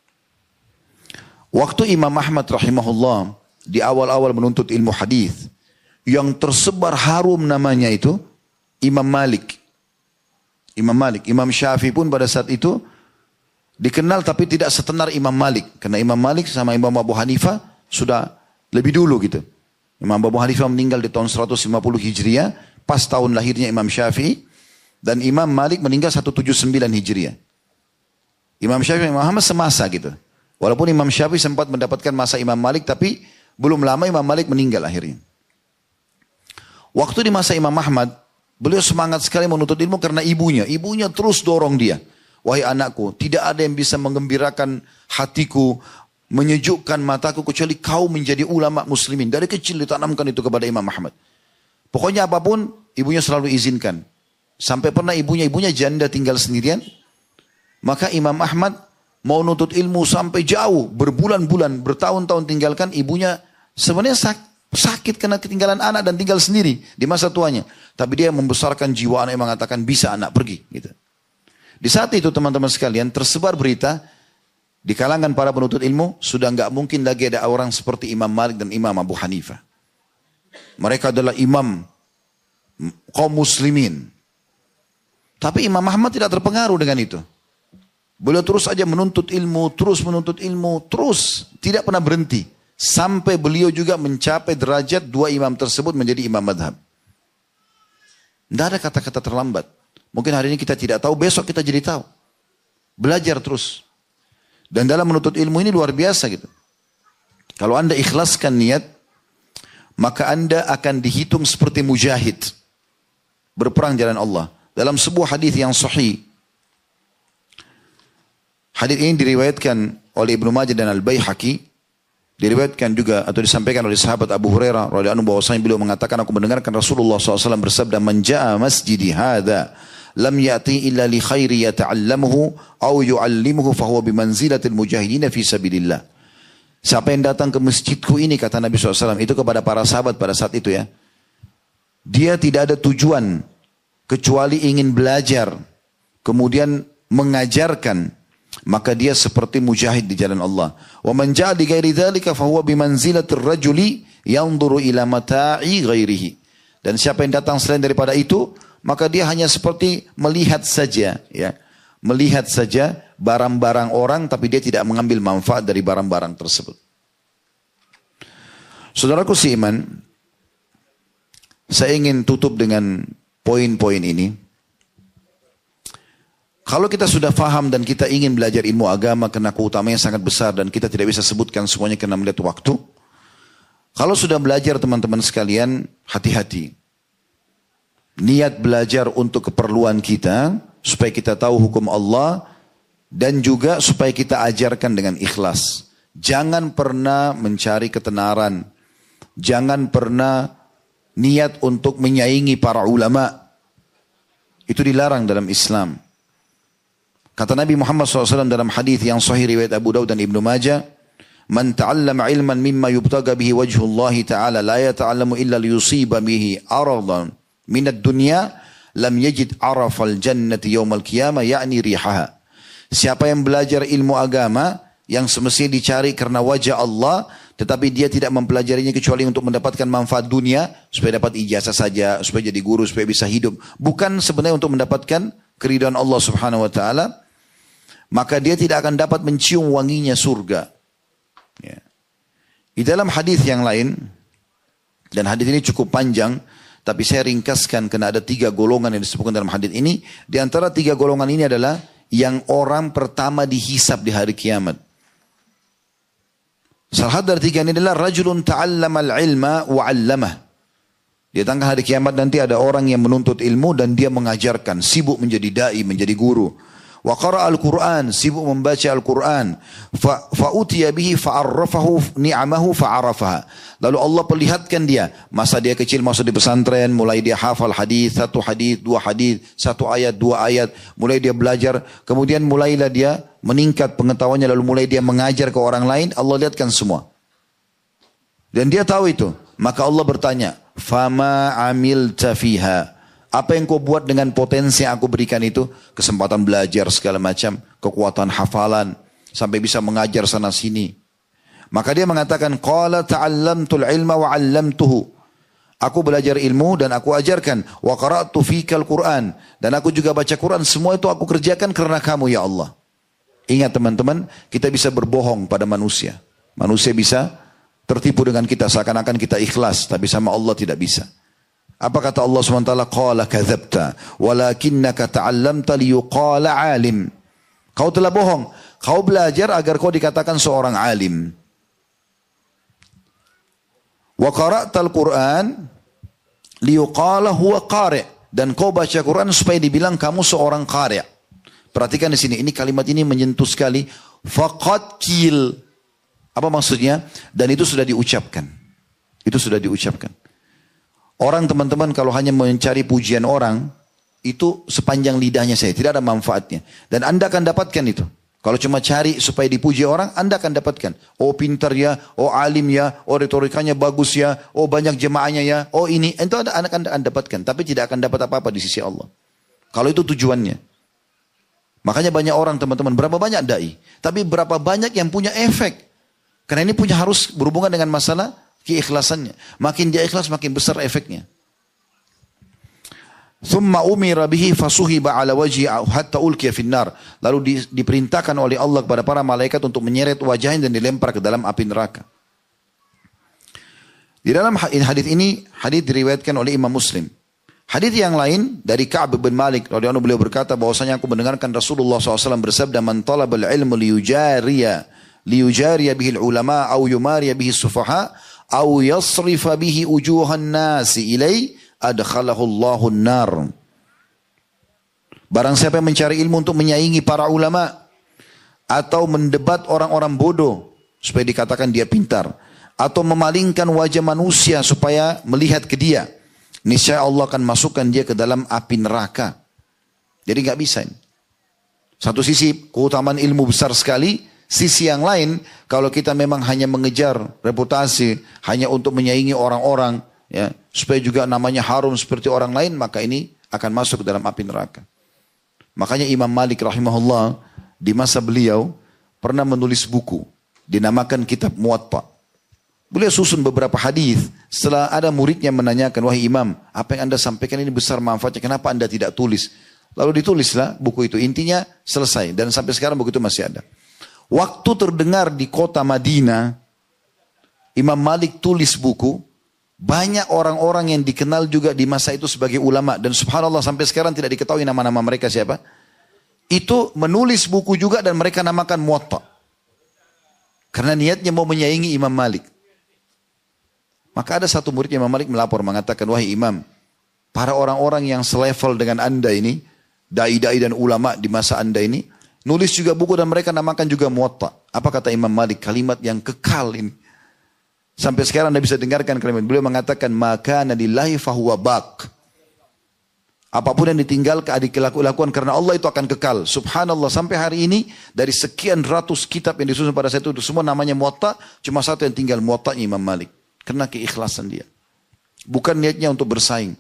Waktu Imam Ahmad rahimahullah di awal-awal menuntut ilmu hadis, yang tersebar harum namanya itu Imam Malik. Imam Malik, Imam Syafi'i pun pada saat itu dikenal tapi tidak setenar Imam Malik. Karena Imam Malik sama Imam Abu Hanifah sudah lebih dulu gitu. Imam Abu Hanifah meninggal di tahun 150 Hijriah. Pas tahun lahirnya Imam Syafi'i. Dan Imam Malik meninggal 179 Hijriah. Imam Syafi'i dan Imam Ahmad semasa gitu. Walaupun Imam Syafi'i sempat mendapatkan masa Imam Malik. Tapi belum lama Imam Malik meninggal akhirnya. Waktu di masa Imam Ahmad. Beliau semangat sekali menuntut ilmu karena ibunya. Ibunya terus dorong dia. Wahai anakku, tidak ada yang bisa mengembirakan hatiku, menyejukkan mataku kecuali kau menjadi ulama muslimin. Dari kecil ditanamkan itu kepada Imam Ahmad. Pokoknya apapun, ibunya selalu izinkan. Sampai pernah ibunya janda tinggal sendirian. Maka Imam Ahmad mau nuntut ilmu sampai jauh, berbulan-bulan, bertahun-tahun tinggalkan ibunya. Sebenarnya sakit karena ketinggalan anak dan tinggal sendiri di masa tuanya. Tapi dia membesarkan jiwa anak yang mengatakan bisa anak pergi. Gitu. Di saat itu teman-teman sekalian tersebar berita di kalangan para penuntut ilmu sudah enggak mungkin lagi ada orang seperti Imam Malik dan Imam Abu Hanifah. Mereka adalah imam kaum muslimin. Tapi Imam Ahmad tidak terpengaruh dengan itu. Beliau terus saja menuntut ilmu, terus tidak pernah berhenti. Sampai beliau juga mencapai derajat 2 imam tersebut menjadi imam madhab. Tidak ada kata-kata terlambat. Mungkin hari ini kita tidak tahu, besok kita jadi tahu. Belajar terus. Dan dalam menuntut ilmu ini luar biasa gitu. Kalau Anda ikhlaskan niat, maka Anda akan dihitung seperti mujahid. Berperang jalan Allah. Dalam sebuah hadis yang sahih. Hadis ini diriwayatkan oleh Ibnu Majah dan Al-Baihaqi. Diriwayatkan juga atau disampaikan oleh sahabat Abu Hurairah radhiyallahu anhu bahwasanya beliau mengatakan, aku mendengarkan Rasulullah SAW bersabda, "Man jaa masjidi hadza lam ya'ti illa li khairi yata'allamuhu aw yu'allimuhu fa huwa bimanzilatil mujahidin fi sabilillah." Siapa yang datang ke masjidku ini, kata Nabi SAW, itu kepada para sahabat pada saat itu ya. Dia tidak ada tujuan kecuali ingin belajar, kemudian mengajarkan, maka dia seperti mujahid di jalan Allah. Wa man ja'a li ghairi dzalika fa huwa bimanzilatir rajuli yanzuru ila mata'i ghairihi. Dan siapa yang datang selain daripada itu, maka dia hanya seperti melihat saja ya. Melihat saja barang-barang orang, tapi dia tidak mengambil manfaat dari barang-barang tersebut. Saudaraku seiman, saya ingin tutup dengan poin-poin ini. Kalau kita sudah faham dan kita ingin belajar ilmu agama karena keutamanya sangat besar dan kita tidak bisa sebutkan semuanya karena melihat waktu. Kalau sudah belajar teman-teman sekalian, hati-hati. Niat belajar untuk keperluan kita, supaya kita tahu hukum Allah, dan juga supaya kita ajarkan dengan ikhlas. Jangan pernah mencari ketenaran. Jangan pernah niat untuk menyaingi para ulama. Itu dilarang dalam Islam. Kata Nabi Muhammad SAW dalam hadis yang sahih riwayat Abu Daud dan Ibnu Majah, "Man ta'allama ilman mimma yubtaga bihi wajhullah ta'ala la yata'allamu illa liyusiba bihi aradan minad dunya lam yajid arafal jannati yawmal qiyamah yakni rihaha." Siapa yang belajar ilmu agama yang semestinya dicari karena wajah Allah, tetapi dia tidak mempelajarinya kecuali untuk mendapatkan manfaat dunia, supaya dapat ijazah saja, supaya jadi guru, supaya bisa hidup, bukan sebenarnya untuk mendapatkan keridhaan Allah Subhanahu wa taala, maka dia tidak akan dapat mencium wanginya surga. Ya. Di dalam hadis yang lain, dan hadis ini cukup panjang, tapi saya ringkaskan karena ada 3 golongan yang disebutkan dalam hadis ini. Di antara 3 golongan ini adalah yang orang pertama dihisab di hari kiamat. Salah satu dari 3 ini adalah rajulun ta'allamal ilma wa 'allamah. Di tengah hari kiamat nanti ada orang yang menuntut ilmu dan dia mengajarkan, sibuk menjadi dai, menjadi guru. Wa qara'a al-Qur'an, sibuk membaca Al-Quran. Fa'utiya bihi fa'arrafahu ni'amahu fa'arafaha. Lalu Allah perlihatkan dia, masa dia kecil masuk di pesantren, mulai dia hafal hadis, 1 hadis, 2 hadis, 1 ayat, 2 ayat, mulai dia belajar, kemudian mulailah dia meningkat pengetahuannya, lalu mulai dia mengajar ke orang lain, Allah lihatkan semua. Dan dia tahu itu, maka Allah bertanya, "Fama amilta fiha?" Apa yang kau buat dengan potensi yang aku berikan itu? Kesempatan belajar segala macam, kekuatan hafalan, sampai bisa mengajar sana sini. Maka dia mengatakan, "Qala ta'allamtul ilma wa 'allamtuhu." Aku belajar ilmu dan aku ajarkan. "Wa qara'tu fikal Qur'an." Dan aku juga baca Quran. Semua itu aku kerjakan karena kamu ya Allah. Ingat teman-teman, kita bisa berbohong pada manusia. Manusia bisa tertipu dengan kita seakan-akan kita ikhlas, tapi sama Allah tidak bisa. Apa kata Allah SWT? Qala kadzabta walakinnaka ta'allamta liyuqala alim. Kau telah bohong. Kau belajar agar kau dikatakan seorang alim. Wa qara'tal Qur'an liyuqala huwa qari'. Dan kau baca Quran supaya dibilang kamu seorang qari'. Perhatikan di sini, ini kalimat ini menyentuh sekali. Faqad qil. Apa maksudnya? Dan itu sudah diucapkan. Itu sudah diucapkan. Orang teman-teman kalau hanya mencari pujian orang, itu sepanjang lidahnya saya, tidak ada manfaatnya. Dan Anda akan dapatkan itu. Kalau cuma cari supaya dipuji orang, Anda akan dapatkan. Oh pintar ya, oh alim ya, oh retorikanya bagus ya, oh banyak jemaahnya ya, oh ini. Itu Anda akan dapatkan, tapi tidak akan dapat apa-apa di sisi Allah. Kalau itu tujuannya. Makanya banyak orang teman-teman, berapa banyak dai, tapi berapa banyak yang punya efek. Karena ini punya harus berhubungan dengan masalah keikhlasannya. Makin dia ikhlas makin besar efeknya. Thumma umira bihi fasuhiba ala wajhi hatta ulqiya finnar. Lalu diperintahkan oleh Allah kepada para malaikat untuk menyeret wajahnya dan dilempar ke dalam api neraka. Di dalam hadis ini, hadis diriwayatkan oleh Imam Muslim. Hadis yang lain dari Ka'ab bin Malik radhiyallahu anhu, beliau berkata bahwasanya aku mendengarkan Rasulullah SAW bersabda, "Man talabal ilmu liyujariya bihil ulama au yumariya bihis sufaha au yasrifa bihi wujuhan nasi ilai adkhalahu Allahu an-nar. Barang siapa yang mencari ilmu untuk menyaingi para ulama atau mendebat orang-orang bodoh supaya dikatakan dia pintar, atau memalingkan wajah manusia supaya melihat ke dia, niscaya Allah akan masukkan dia ke dalam api neraka. Jadi nggak bisa ini. Satu sisi keutamaan ilmu besar sekali, sisi yang lain kalau kita memang hanya mengejar reputasi, hanya untuk menyaingi orang-orang, ya, supaya juga namanya harum seperti orang lain, maka ini akan masuk ke dalam api neraka. Makanya Imam Malik rahimahullah di masa beliau pernah menulis buku dinamakan Kitab Muwatta. Beliau susun beberapa hadis. Setelah ada muridnya menanyakan, wahai Imam, apa yang anda sampaikan ini besar manfaatnya, kenapa anda tidak tulis? Lalu ditulislah buku itu. Intinya selesai. Dan sampai sekarang buku itu masih ada. Waktu terdengar di kota Madinah, Imam Malik tulis buku. Banyak orang-orang yang dikenal juga di masa itu sebagai ulama. Dan subhanallah sampai sekarang tidak diketahui nama-nama mereka siapa. Itu menulis buku juga dan mereka namakan Muwatta. Karena niatnya mau menyaingi Imam Malik. Maka ada satu murid Imam Malik melapor mengatakan, wahai Imam, para orang-orang yang selevel dengan anda ini, dai-dai dan ulama di masa anda ini, nulis juga buku dan mereka namakan juga Muwatta. Apa kata Imam Malik? Kalimat yang kekal ini. Sampai sekarang anda bisa dengarkan kalimat. Beliau mengatakan, maka nadillahi fahuwa baq. Apapun yang ditinggalkan, dilakukan karena Allah itu akan kekal. Subhanallah, sampai hari ini, dari sekian ratus kitab yang disusun pada saat itu, semua namanya Muwatta, cuma satu yang tinggal, Muwatta'nya Imam Malik. Karena keikhlasan dia. Bukan niatnya untuk bersaing.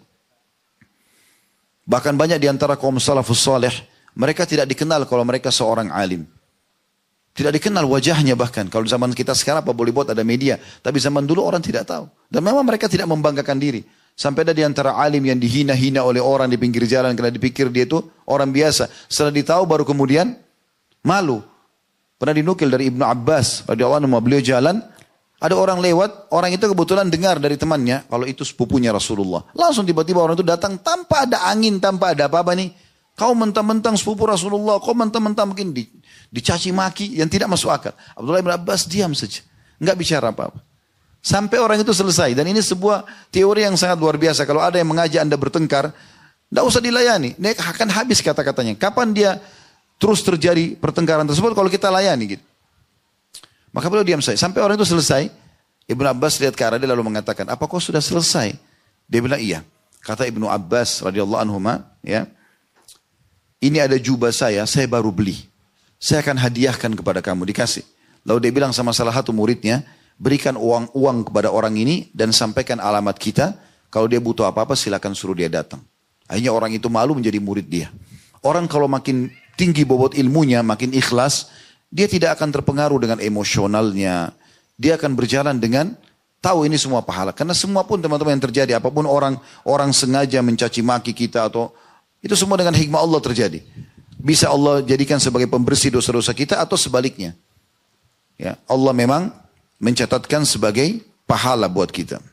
Bahkan banyak di antara kaum salafus salih, mereka tidak dikenal kalau mereka seorang alim. Tidak dikenal wajahnya bahkan. Kalau zaman kita sekarang apa boleh buat ada media. Tapi zaman dulu orang tidak tahu. Dan memang mereka tidak membanggakan diri. Sampai ada di antara alim yang dihina-hina oleh orang di pinggir jalan karena dipikir dia itu orang biasa. Setelah ditahu baru kemudian malu. Pernah dinukil dari Ibnu Abbas radhiyallahu anhu, beliau jalan, ada orang lewat, orang itu kebetulan dengar dari temannya kalau itu sepupunya Rasulullah. Langsung tiba-tiba orang itu datang tanpa ada angin, tanpa ada apa-apa nih. Kau mentang-mentang sepupu Rasulullah, kau mentang-mentang mungkin dicaci maki yang tidak masuk akal. Abdullah bin Abbas diam saja, enggak bicara apa-apa. Sampai orang itu selesai. Dan ini sebuah teori yang sangat luar biasa. Kalau ada yang mengajak anda bertengkar, tidak usah dilayani. Dia akan habis kata-katanya. Kapan dia terus terjadi pertengkaran tersebut kalau kita layani gitu. Maka beliau diam saja. Sampai orang itu selesai. Ibnu Abbas lihat ke arah dia lalu mengatakan, apa kau sudah selesai? Dia bilang iya. Kata Ibnu Abbas radhiyallahu anhuma, ya, ini ada jubah saya baru beli. Saya akan hadiahkan kepada kamu, dikasih. Lalu dia bilang sama salah satu muridnya, berikan uang kepada orang ini dan sampaikan alamat kita. Kalau dia butuh apa-apa silakan suruh dia datang. Akhirnya orang itu malu menjadi murid dia. Orang kalau makin tinggi bobot ilmunya, makin ikhlas, dia tidak akan terpengaruh dengan emosionalnya. Dia akan berjalan dengan tahu ini semua pahala. Karena semua pun teman-teman yang terjadi, apapun orang sengaja mencaci maki kita atau itu semua dengan hikmah Allah terjadi. Bisa Allah jadikan sebagai pembersih dosa-dosa kita atau sebaliknya. Ya, Allah memang mencatatkan sebagai pahala buat kita.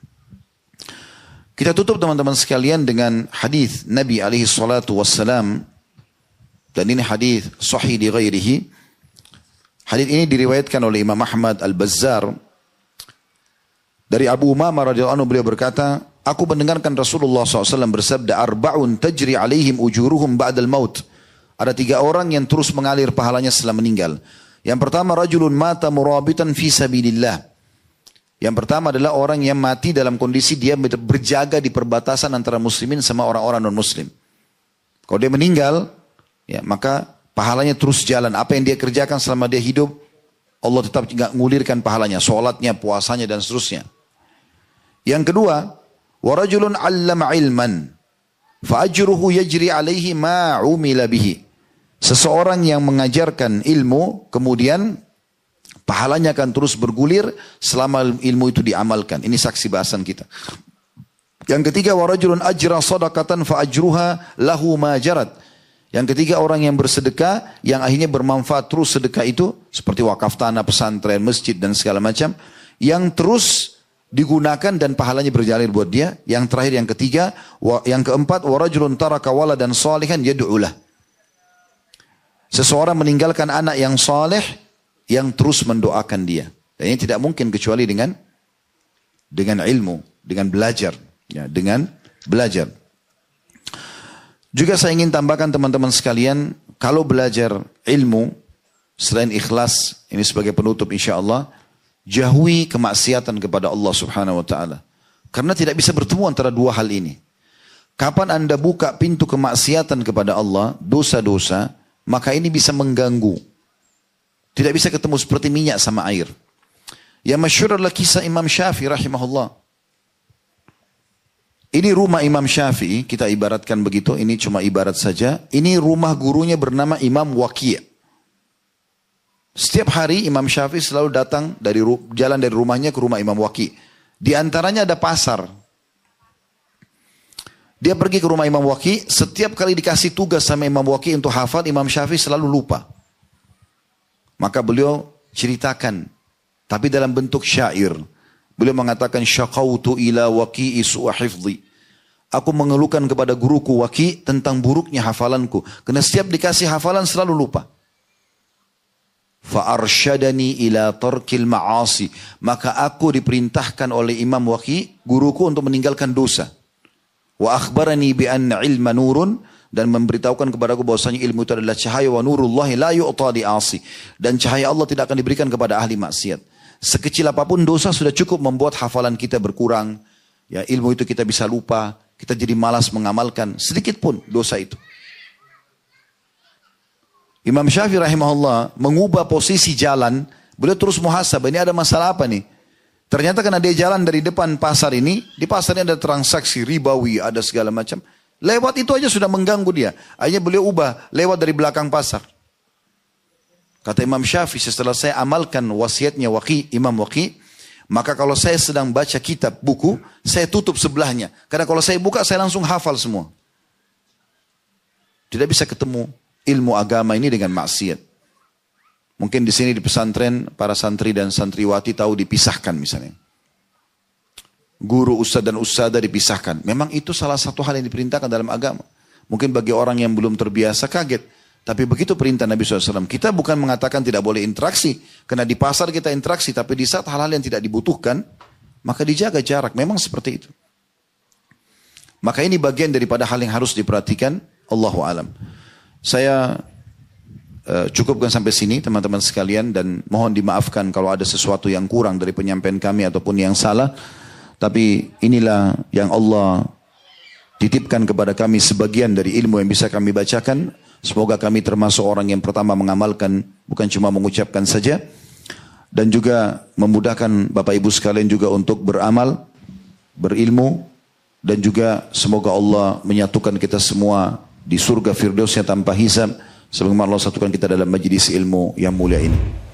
Kita tutup teman-teman sekalian dengan hadis Nabi alaihi salatu wassalam. Dan ini hadis sahih di ghairihi. Hadis ini diriwayatkan oleh Imam Ahmad Al-Bazzar. Dari Abu Umamah radhiyallahu anhu beliau berkata, aku mendengarkan Rasulullah SAW bersabda, arba'un tajri alaihim ujuruhum ba'dal maut. Ada 3 orang yang terus mengalir pahalanya setelah meninggal. Yang pertama, rajulun mata murabitan fi sabilillah. Yang pertama adalah orang yang mati dalam kondisi dia berjaga di perbatasan antara muslimin sama orang-orang non-muslim. Kalau dia meninggal, ya maka pahalanya terus jalan. Apa yang dia kerjakan selama dia hidup, Allah tetap ngulirkan pahalanya. Sholatnya, puasanya, dan seterusnya. Yang kedua, warajulun allama ilman, fa'ajruhu yajri alaihi ma'umila bihi. Seseorang yang mengajarkan ilmu, kemudian pahalanya akan terus bergulir selama ilmu itu diamalkan. Ini saksi bahasan kita. Yang ketiga, warajulun ajra sadaqatan fa'ajruha lahu ma jarat. Yang ketiga, orang yang bersedekah, yang akhirnya bermanfaat terus sedekah itu, seperti wakaf tanah, pesantren, masjid, dan segala macam, yang terus digunakan dan pahalanya berjalir buat dia. Yang terakhir, yang ketiga, yang keempat, warajulun taraka waladan salihan yad'ulah. Seseorang meninggalkan anak yang saleh, yang terus mendoakan dia. Dan ini tidak mungkin kecuali dengan dengan ilmu, dengan belajar, ya, dengan belajar. Juga saya ingin tambahkan teman-teman sekalian, kalau belajar ilmu selain ikhlas, ini sebagai penutup insyaallah, jauhi kemaksiatan kepada Allah Subhanahu wa taala. Karena tidak bisa bertemu antara dua hal ini. Kapan Anda buka pintu kemaksiatan kepada Allah, dosa-dosa, maka ini bisa mengganggu. Tidak bisa ketemu seperti minyak sama air. Yang masyhur adalah kisah Imam Syafi'i rahimahullah. Ini rumah Imam Syafi'i, kita ibaratkan begitu, ini cuma ibarat saja. Ini rumah gurunya bernama Imam Waqi'. Setiap hari Imam Syafi'i selalu datang jalan dari rumahnya ke rumah Imam Waqi'. Di antaranya ada pasar. Dia pergi ke rumah Imam Waqi', setiap kali dikasih tugas sama Imam Waqi' untuk hafal, Imam Syafi'i selalu lupa. Maka beliau ceritakan, tapi dalam bentuk syair. Beliau mengatakan, syaqautu ila Waqi'i su'a hifdhi. Aku mengeluhkan kepada guruku Waqi' tentang buruknya hafalanku. Karena setiap dikasih hafalan selalu lupa. Fa'arsyadani ila tarkil ma'asi. Maka aku diperintahkan oleh Imam Waqi', guruku, untuk meninggalkan dosa. Wa akhbarani bi anna ilma nurun, dan memberitahukan kepadaku bahwasanya ilmu itu adalah cahaya, wa nurullahi la yu'ta li 'asi, dan cahaya Allah tidak akan diberikan kepada ahli maksiat. Sekecil apapun dosa sudah cukup membuat hafalan kita berkurang. Ya, ilmu itu kita bisa lupa, kita jadi malas mengamalkan sedikit pun dosa itu. Imam Syafi'i rahimahullah mengubah posisi jalan, beliau terus muhasabah, ini ada masalah apa nih? Ternyata karena dia jalan dari depan pasar ini, di pasar ini ada transaksi ribawi, ada segala macam. Lewat itu aja sudah mengganggu dia. Akhirnya beliau ubah, lewat dari belakang pasar. Kata Imam Syafi'i, setelah saya amalkan wasiatnya Imam Waqi', maka kalau saya sedang baca kitab, buku, saya tutup sebelahnya. Karena kalau saya buka, saya langsung hafal semua. Tidak bisa ketemu ilmu agama ini dengan maksiat. Mungkin di sini di pesantren, para santri dan santriwati tahu dipisahkan misalnya. Guru, ustaz dan ustazah dipisahkan. Memang itu salah satu hal yang diperintahkan dalam agama. Mungkin bagi orang yang belum terbiasa kaget. Tapi begitu perintah Nabi SAW. Kita bukan mengatakan tidak boleh interaksi. Karena di pasar kita interaksi. Tapi di saat hal-hal yang tidak dibutuhkan, maka dijaga jarak. Memang seperti itu. Maka ini bagian daripada hal yang harus diperhatikan. Allahu alam. Saya cukupkan sampai sini teman-teman sekalian. Dan mohon dimaafkan kalau ada sesuatu yang kurang dari penyampaian kami ataupun yang salah. Tapi inilah yang Allah titipkan kepada kami sebagian dari ilmu yang bisa kami bacakan. Semoga kami termasuk orang yang pertama mengamalkan, bukan cuma mengucapkan saja. Dan juga memudahkan Bapak Ibu sekalian juga untuk beramal, berilmu. Dan juga semoga Allah menyatukan kita semua di surga Firdausnya tanpa hisab. Sebagaimana Allah satukan kita dalam majlis ilmu yang mulia ini.